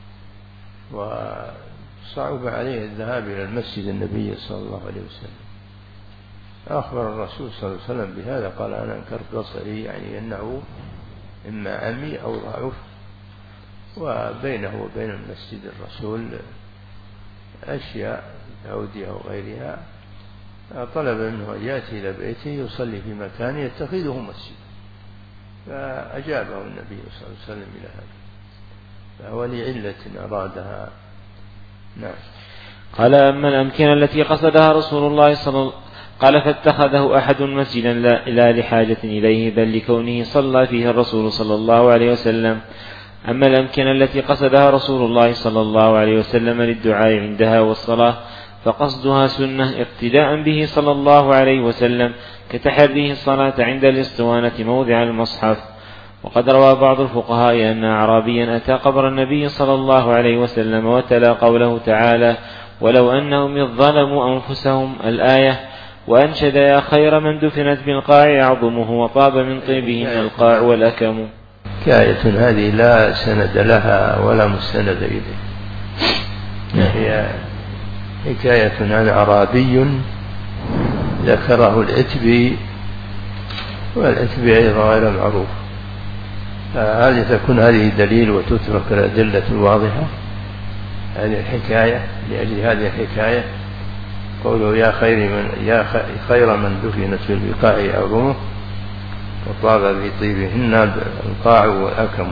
وصعب عليه الذهاب إلى المسجد النبي صلى الله عليه وسلم. أخبر الرسول صلى الله عليه وسلم بهذا، قال أنا أنكرت بصري، يعني أنه إما عمي أو ضعف، وبينه وبين المسجد الرسول أشياء أودية أو غيرها. طلب منه أن يأتي إلى بيته يصلي في مكان يتخذه مسجد، فأجابه النبي صلى الله عليه وسلم إلى هذا، فهو لعلة أرادها. نعم.
قال أما الأمكنة التي قصدها رسول الله قال فاتخذه أحد مسجدا لا لحاجة إليه، بل لكونه صلى فيه الرسول صلى الله عليه وسلم. أما الأمكنة التي قصدها رسول الله صلى الله عليه وسلم للدعاء عندها والصلاة، فقصدها سنة اقتداء به صلى الله عليه وسلم، كتحريه الصلاة عند الاسطوانة موضع المصحف. وقد روى بعض الفقهاء أن أعرابيا أتى قبر النبي صلى الله عليه وسلم وتلا قوله تعالى: ولو أنهم إذ ظلموا أنفسهم الآية، وأنشد: يا خير من دفنت بالقاع يعظمه، وطاب من طيبهن القاع والأكم.
حكاية هذه لا سند لها ولا مستند إليه، هي حكاية عن أعرابي ذكره العتبي، والعتبي أيضا غير معروف. هل تكون هذه دليل وتترك الأدلة الواضحة؟ هذه الحكاية لأجل هذه الحكاية قوله يا خير من دفنت في البقاع يعظمه، وطاب بطيبهن القاع والأكم.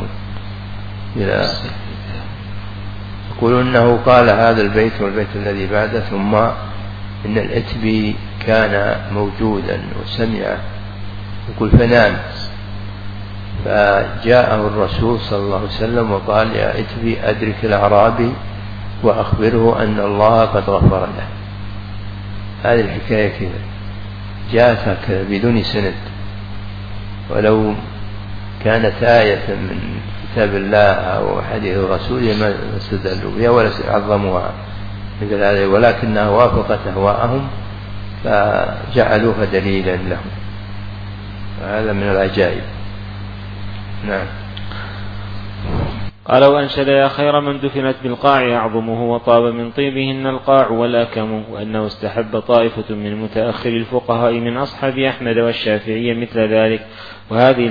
يقول إنه قال هذا البيت والبيت الذي بعده، ثم إن العتبي كان موجودا وسمع، يقول فنام، فجاءه الرسول صلى الله عليه وسلم وقال يا عتبي أدرك الأعرابي وأخبره أن الله قد غفر له. هذه الحكاية كذا جاءت هكذا بدون سند، ولو كانت آية من كتاب الله أو حديث رسوله ما استدلوا بها ولا عظموها مثل هذا، ولكنها وافقت أهواءهم فجعلوها دليلا لهم، وهذا من العجائب. نعم.
قال وأنشد يا خير من دفنت بالقاع أعظمه وطاب من طيبهن القاع والأكم، وأنه استحب طائفة من متأخر الفقهاء من أصحاب أحمد والشافعية مثل ذلك، وهذه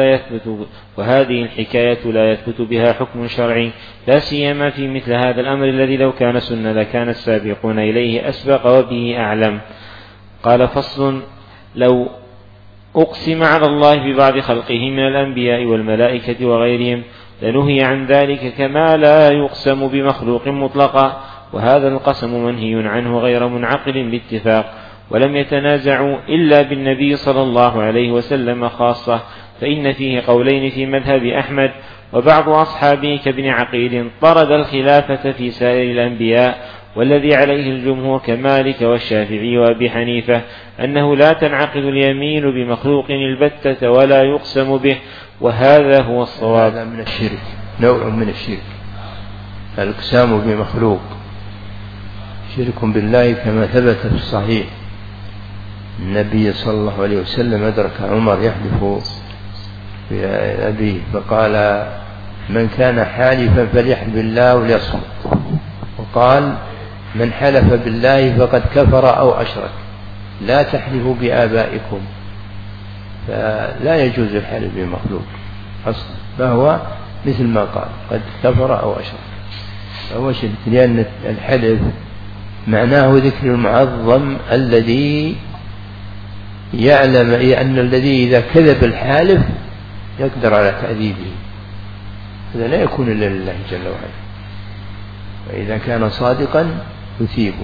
الحكاية لا يثبت بها حكم شرعي، لا سيما في مثل هذا الأمر الذي لو كان سنة لكان السابقون إليه أسبق وبه أعلم. قال فصل لو أقسم على الله ببعض خلقه من الأنبياء والملائكة وغيرهم لنهي عن ذلك كما لا يقسم بمخلوق مطلقا، وهذا القسم منهي عنه غير منعقل باتفاق، ولم يتنازعوا إلا بالنبي صلى الله عليه وسلم خاصة، فإن فيه قولين في مذهب أحمد، وبعض أصحابه كابن عقيل طرد الخلافة في سائر الأنبياء، والذي عليه الجمهور كمالك والشافعي وأبي حنيفة أنه لا تنعقد اليمين بمخلوق البتة ولا يقسم به، وهذا هو الصواب.
هذا من الشرك، نوع من الشرك، الإقسام بمخلوق شرك بالله، كما ثبت في الصحيح النبي صلى الله عليه وسلم أدرك عمر يحلف بأبيه فقال من كان حالفا فليحلف بالله وليصمت، وقال من حلف بالله فقد كفر أو أشرك، لا تحلفوا بآبائكم، فلا يجوز الحلف بمخلوق أصلا، فهو مثل ما قال قد كفر أو أشرك، فهو شرك، لأن الحلف معناه ذكر المعظم الذي يعلم أن الذي إذا كذب الحالف يقدر على تعذيبه، هذا لا يكون إلا لله جل وعلا، وإذا كان صادقا يثيبه.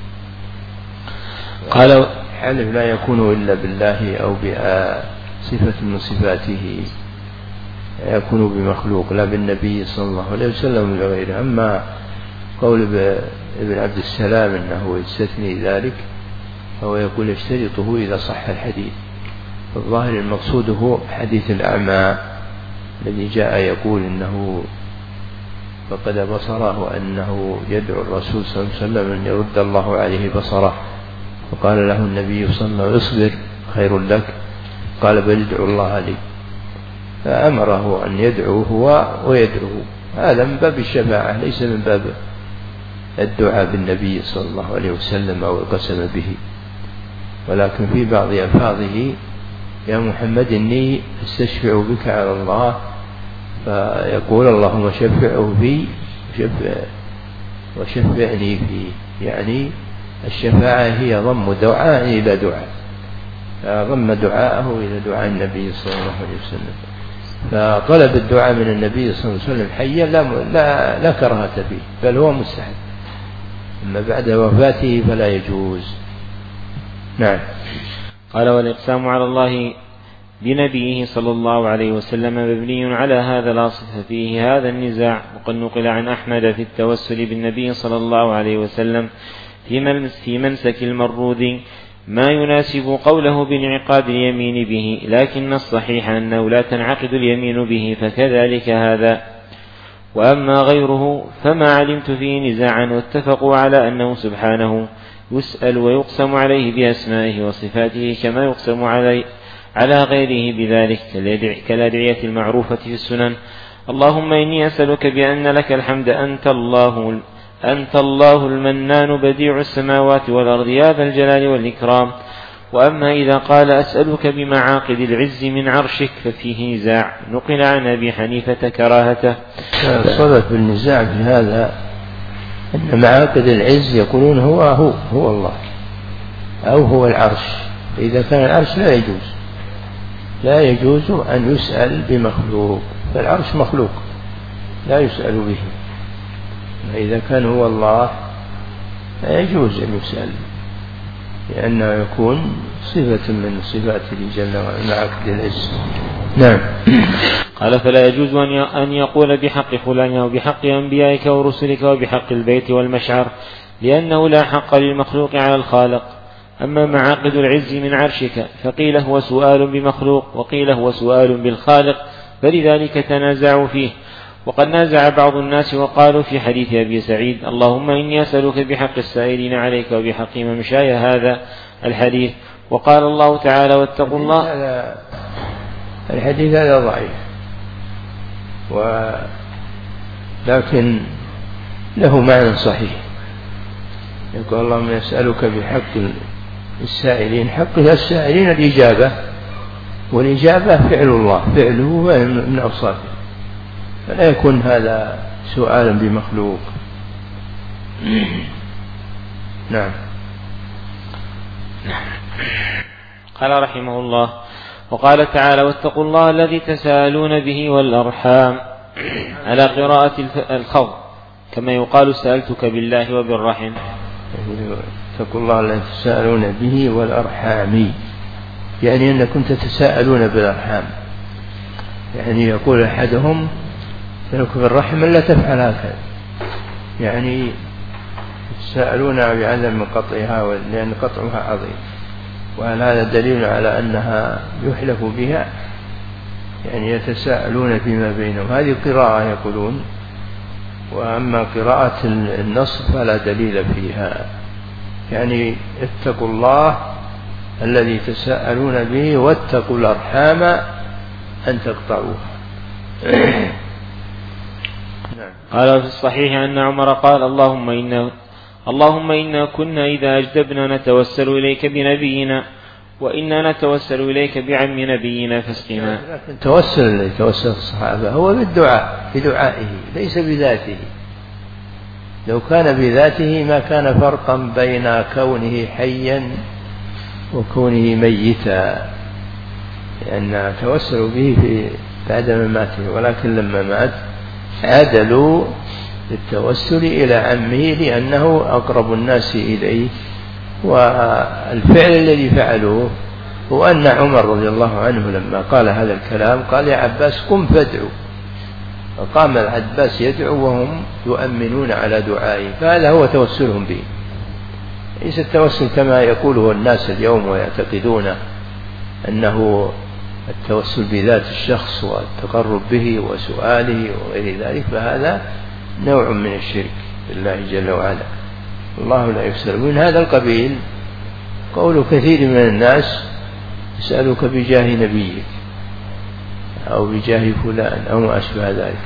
قال الحلف لا يكون إلا بالله أو بصفة من صفاته، لا يكون بمخلوق لا بالنبي صلى الله عليه وسلم ولا غيره. أما قول ابن عبد السلام أنه يستثني ذلك، فهو يقول يشترطه إذا صح الحديث، الظاهر المقصود هو حديث الأعمى الذي جاء يقول إنه فقد بصره أنه يدعو الرسول صلى الله عليه وسلم أن يرد الله عليه بصره، فقال له النبي صلى الله عليه وسلم اصبر خير لك، قال بل ادعو الله لي، فأمره أن يدعوه ويدعوه. هذا من باب الشفاعة ليس من باب الدعاء بالنبي صلى الله عليه وسلم أو القسم به، ولكن في بعض ألفاظه يا محمد إني استشفع بك على الله، فيقول اللهم شفعه في وشفعني فيه، يعني الشفاعة هي ضم دعاء إلى دعاء، فضم دعاءه إلى دعاء النبي صلى الله عليه وسلم، فطلب الدعاء من النبي صلى الله عليه وسلم حيا لا كراهة به، بل هو مستحب، أما بعد وفاته فلا يجوز. نعم.
قال والإقسام على الله بنبيه صلى الله عليه وسلم مبني على هذا الأصل، ففيه هذا النزاع، وقد نقل عن أحمد في التوسل بالنبي صلى الله عليه وسلم في منسك المروذ ما يناسب قوله بانعقاد اليمين به، لكن الصحيح أنه لا تنعقد اليمين به، فكذلك هذا. وأما غيره فما علمت فيه نزاعا، واتفقوا على أنه سبحانه يسأل ويقسم عليه بأسمائه وصفاته كما يقسم على غيره بذلك، كالأدعية المعروفة في السنن: اللهم إني أسألك بأن لك الحمد أنت الله المنان بديع السماوات والأرض يا ذا الجلال والإكرام. وأما إذا قال أسألك بمعاقد العز من عرشك ففيه نزاع، نقل عن أبي حنيفة كراهته.
صدق بالنزاع في هذا أن معاقد العز يقولون هو الله أو هو العرش، إذا كان العرش لا يجوز أن يسأل بمخلوق، فالعرش مخلوق لا يسأل به، إذا كان هو الله لا يجوز أن يسأل، لأنه يكون صفة من صفاته جل وعلا مع عقد العز. نعم.
قال فلا يجوز أن يقول بحق فلان أو بحق أنبيائك ورسلك وبحق البيت والمشعر، لأنه لا حق للمخلوق على الخالق. أما معاقد العز من عرشك فقيل هو سؤال بمخلوق وقيل هو سؤال بالخالق، فلذلك تنازعوا فيه. وقد نازع بعض الناس وقالوا في حديث أبي سعيد اللهم إني أسألك بحق السائلين عليك وبحق ممشاي هذا الحديث. وقال الله تعالى واتقوا الله.
الحديث هذا ضعيف، لكن له معنى صحيح. يقول اللهم يسألك بحق السائلين، حق السائلين الإجابة، والإجابة فعل الله، فعله من أوصافه، فلا يكون هذا سؤالا بمخلوق. نعم.
قال رحمه الله وقال تعالى واتقوا الله الذي تساءلون به والأرحام، على قراءة الخفض كما يقال سألتك بالله وبالرحم.
اتقوا الله الذي تساءلون به والأرحام، يعني أنكم تتساءلون بالأرحام، يعني يقول أحدهم سألك بالرحم لا تفعل هكذا، يعني تساءلون بعدم قطعها لأن قطعها عظيم، وهل هذا دليل على أنها يحلف بها؟ يعني يتساءلون فيما بينهم، هذه قراءة يقولون، وأما قراءة النص فلا دليل فيها. يعني اتقوا الله الذي تساءلون به واتقوا الأرحام أن تقطعوها.
قال في الصحيح أن عمر قال اللهم إنا كنا إذا أجدبنا نتوسل إليك بنبينا وإنا نتوسل إليك بعم نبينا فاسقنا.
توسل الصحابة هو بالدعاء، بدعائه ليس بذاته. لو كان بذاته ما كان فرقا بين كونه حيا وكونه ميتا، لأن توسلوا به بعد مماته، ولكن لما مات عدلوا للتوسل إلى عمه لأنه أقرب الناس إليه. والفعل الذي فعلوه هو أن عمر رضي الله عنه لما قال هذا الكلام قال يا عباس قم فادعو، فقام العباس يدعو وهم يؤمنون على دعائه، فهذا هو توسلهم به، ليس التوسل كما يقوله الناس اليوم ويعتقدون أنه التوسل بذات الشخص والتقرب به وسؤاله وغير ذلك، فهذا نوع من الشرك بالله جل وعلا، الله لا يسأل. من هذا القبيل قول كثير من الناس يسألك بجاه نبيك أو بجاه فلان أو ما أشبه ذلك،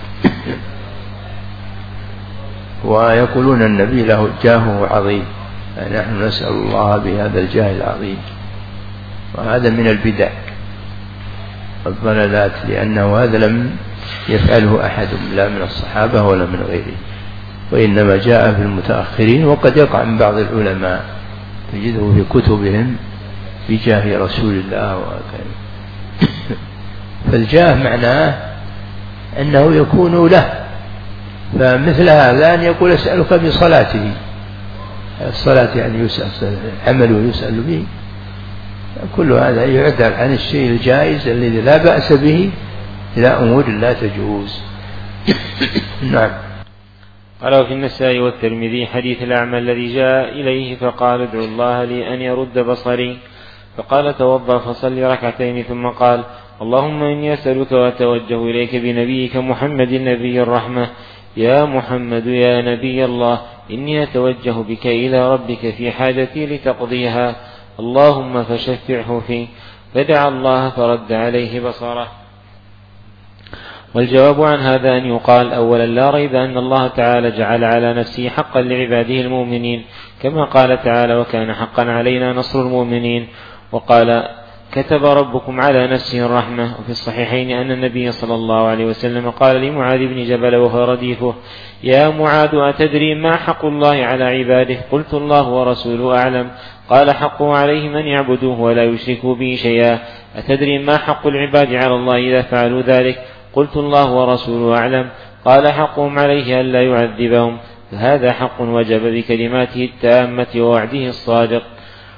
ويقولون النبي له جاهه عظيم، نحن نسأل الله بهذا الجاه العظيم، وهذا من البدع الضلالات، لأنه هذا لم يفعله أحد لا من الصحابة ولا من غيره، وإنما جاء في المتأخرين، وقد يقع من بعض العلماء تجده في كتبهم بجاه رسول الله وكذا. فالجاه معناه أنه يكون له، فمثل هذا أن يقول أسألك بصلاته، الصلاة يعني يسأل عمله يسأل به، كل هذا يعدل عن الشيء الجائز الذي لا بأس به إلى أمور لا تجوز. نعم.
قال في النسائي والترمذي حديث الأعمى الذي جاء إليه فقال ادعو الله لي أن يرد بصري، فقال توضأ فصل ركعتين، ثم قال اللهم إني أسألك وأتوجه إليك بنبيك محمد نبي الرحمة، يا محمد يا نبي الله إني أتوجه بك إلى ربك في حاجتي لتقضيها، اللهم فشفعه فيه، فدعا الله فرد عليه بصره. والجواب عن هذا أن يقال أولا لا ريب أن الله تعالى جعل على نفسه حقا لعباده المؤمنين، كما قال تعالى وكان حقا علينا نصر المؤمنين، وقال كتب ربكم على نفسه الرحمة. وفي الصحيحين أن النبي صلى الله عليه وسلم قال لمعاذ بن جبل وهو رديفه يا معاذ أتدري ما حق الله على عباده؟ قلت الله ورسوله أعلم. قال حقه عليهم أن يعبدوه ولا يشركوا به شيئا. أتدري ما حق العباد على الله إذا فعلوا ذلك؟ قلت الله ورسوله أعلم. قال حقهم عليه ألا يعذبهم، فهذا حق وجب بكلماته التامة ووعده الصادق.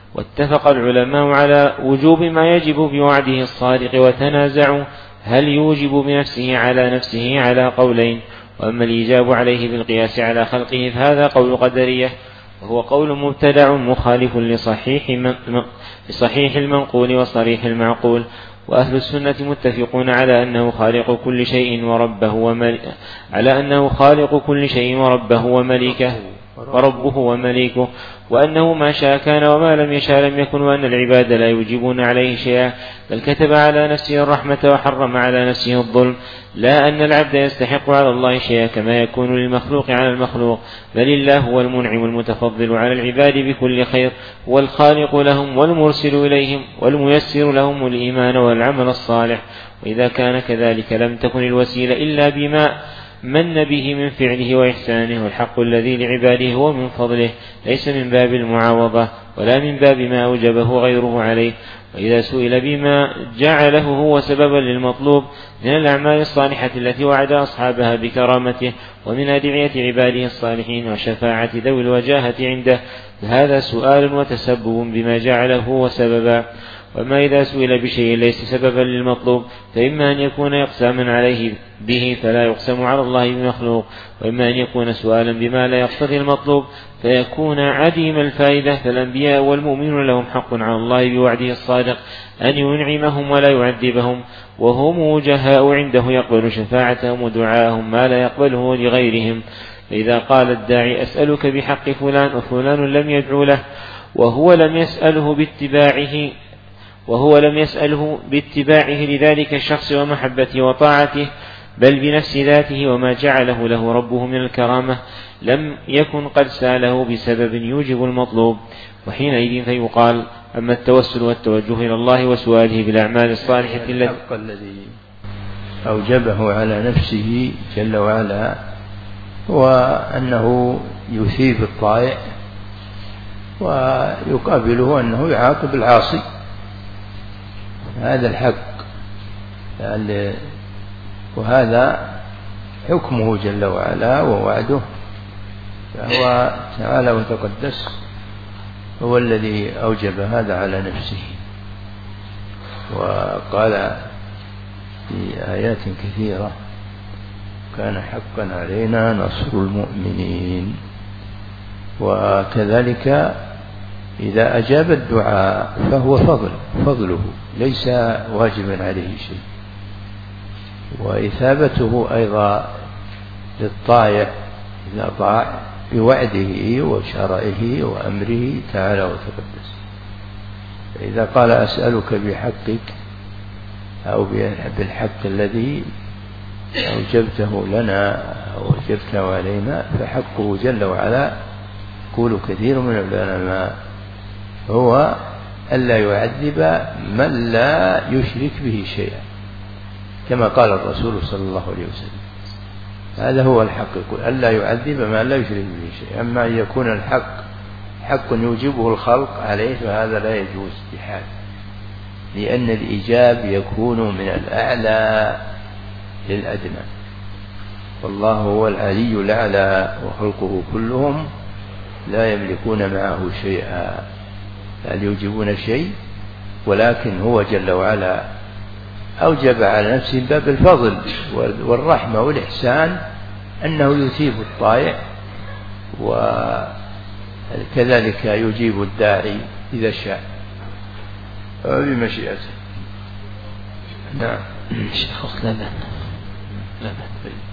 واتفق العلماء على وجوب ما يجب بوعده الصادق، وتنازعوا هل يوجب بنفسه على نفسه على قولين. وأما الإيجاب عليه بالقياس على خلقه فهذا قول قدرية، وهو قول مبتدع مخالف لصحيح المنقول وصريح المعقول. وأهل السنة متفقون على أنه خالق كل شيء وربه ومليكه، وأنه ما شاء كان وما لم يشاء لم يكن، وأن العباد لا يوجبون عليه شيئا، بل كتب على نفسه الرحمة وحرم على نفسه الظلم، لا أن العبد يستحق على الله شيئا كما يكون للمخلوق على المخلوق، بل الله هو المنعم المتفضل على العباد بكل خير، هو الخالق لهم والمرسل إليهم والميسر لهم الإيمان والعمل الصالح. وإذا كان كذلك لم تكن الوسيلة إلا بما من به من فعله وإحسانه، والحق الذي لعباده هو من فضله، ليس من باب المعاوضة ولا من باب ما أوجبه غيره عليه. وإذا سئل بما جعله هو سببا للمطلوب من الأعمال الصالحة التي وعد أصحابها بكرامته ومن أدعية عباده الصالحين وشفاعة ذوي الوجاهة عنده، فهذا سؤال وتسبب بما جعله هو سببا. وما إذا سئل بشيء ليس سببا للمطلوب فإما أن يكون يقسما عليه به فلا يقسم على الله بمخلوق، وإما أن يكون سؤالا بما لا يقتضي المطلوب فيكون عديم الفائدة. فالأنبياء والمؤمنون لهم حق على الله بوعده الصادق أن ينعمهم ولا يعذبهم، وهم وجهاء عنده يقبل شفاعتهم ودعاءهم ما لا يقبله لغيرهم. فإذا قال الداعي أسألك بحق فلان وفلان لم يدعو له وهو لم يسأله باتباعه لذلك الشخص ومحبته وطاعته، بل بنفس ذاته وما جعله له ربه من الكرامة، لم يكن قد سأله بسبب يوجب المطلوب. وحينئذ فيقال: أما التوسل والتوجه إلى الله وسؤاله بالأعمال الصالحة
الذي أوجبه على نفسه جل وعلا هو أنه يثيب الطائع ويقابله أنه يعاقب العاصي، هذا الحق، وهذا حكمه جل وعلا ووعده، فهو تعالى وتقدس هو الذي أوجب هذا على نفسه. وقال في آيات كثيرة: كان حقا علينا نصر المؤمنين. وكذلك إذا أجاب الدعاء فهو فضله ليس واجبا عليه شيء، وإثابته أيضا للطائع إذا طاع بوعده وشرعه وأمره تعالى وتقدس. فإذا قال أسألك بحقك أو بالحق الذي أوجبته لنا أو أوجبته علينا، فحقه جل وعلا يقول كثير من العلماء هو ألا يعذب من لا يشرك به شيئا، كما قال الرسول صلى الله عليه وسلم. هذا هو الحق، يقول ألا يعذب من لا يشرك به شيئا. أما أن يكون الحق حق يوجبه الخلق عليه فهذا لا يجوز بحال، لأن الإيجاب يكون من الأعلى للأدنى، والله هو العلي الأعلى وخلقه كلهم لا يملكون معه شيئا، لا يوجبون شيء، ولكن هو جل وعلا أوجب على نفسه باب الفضل والرحمة والإحسان أنه يثيب الطائع، وكذلك يجيب الداعي إذا شاء بمشيئته. نعم.
شيخ لا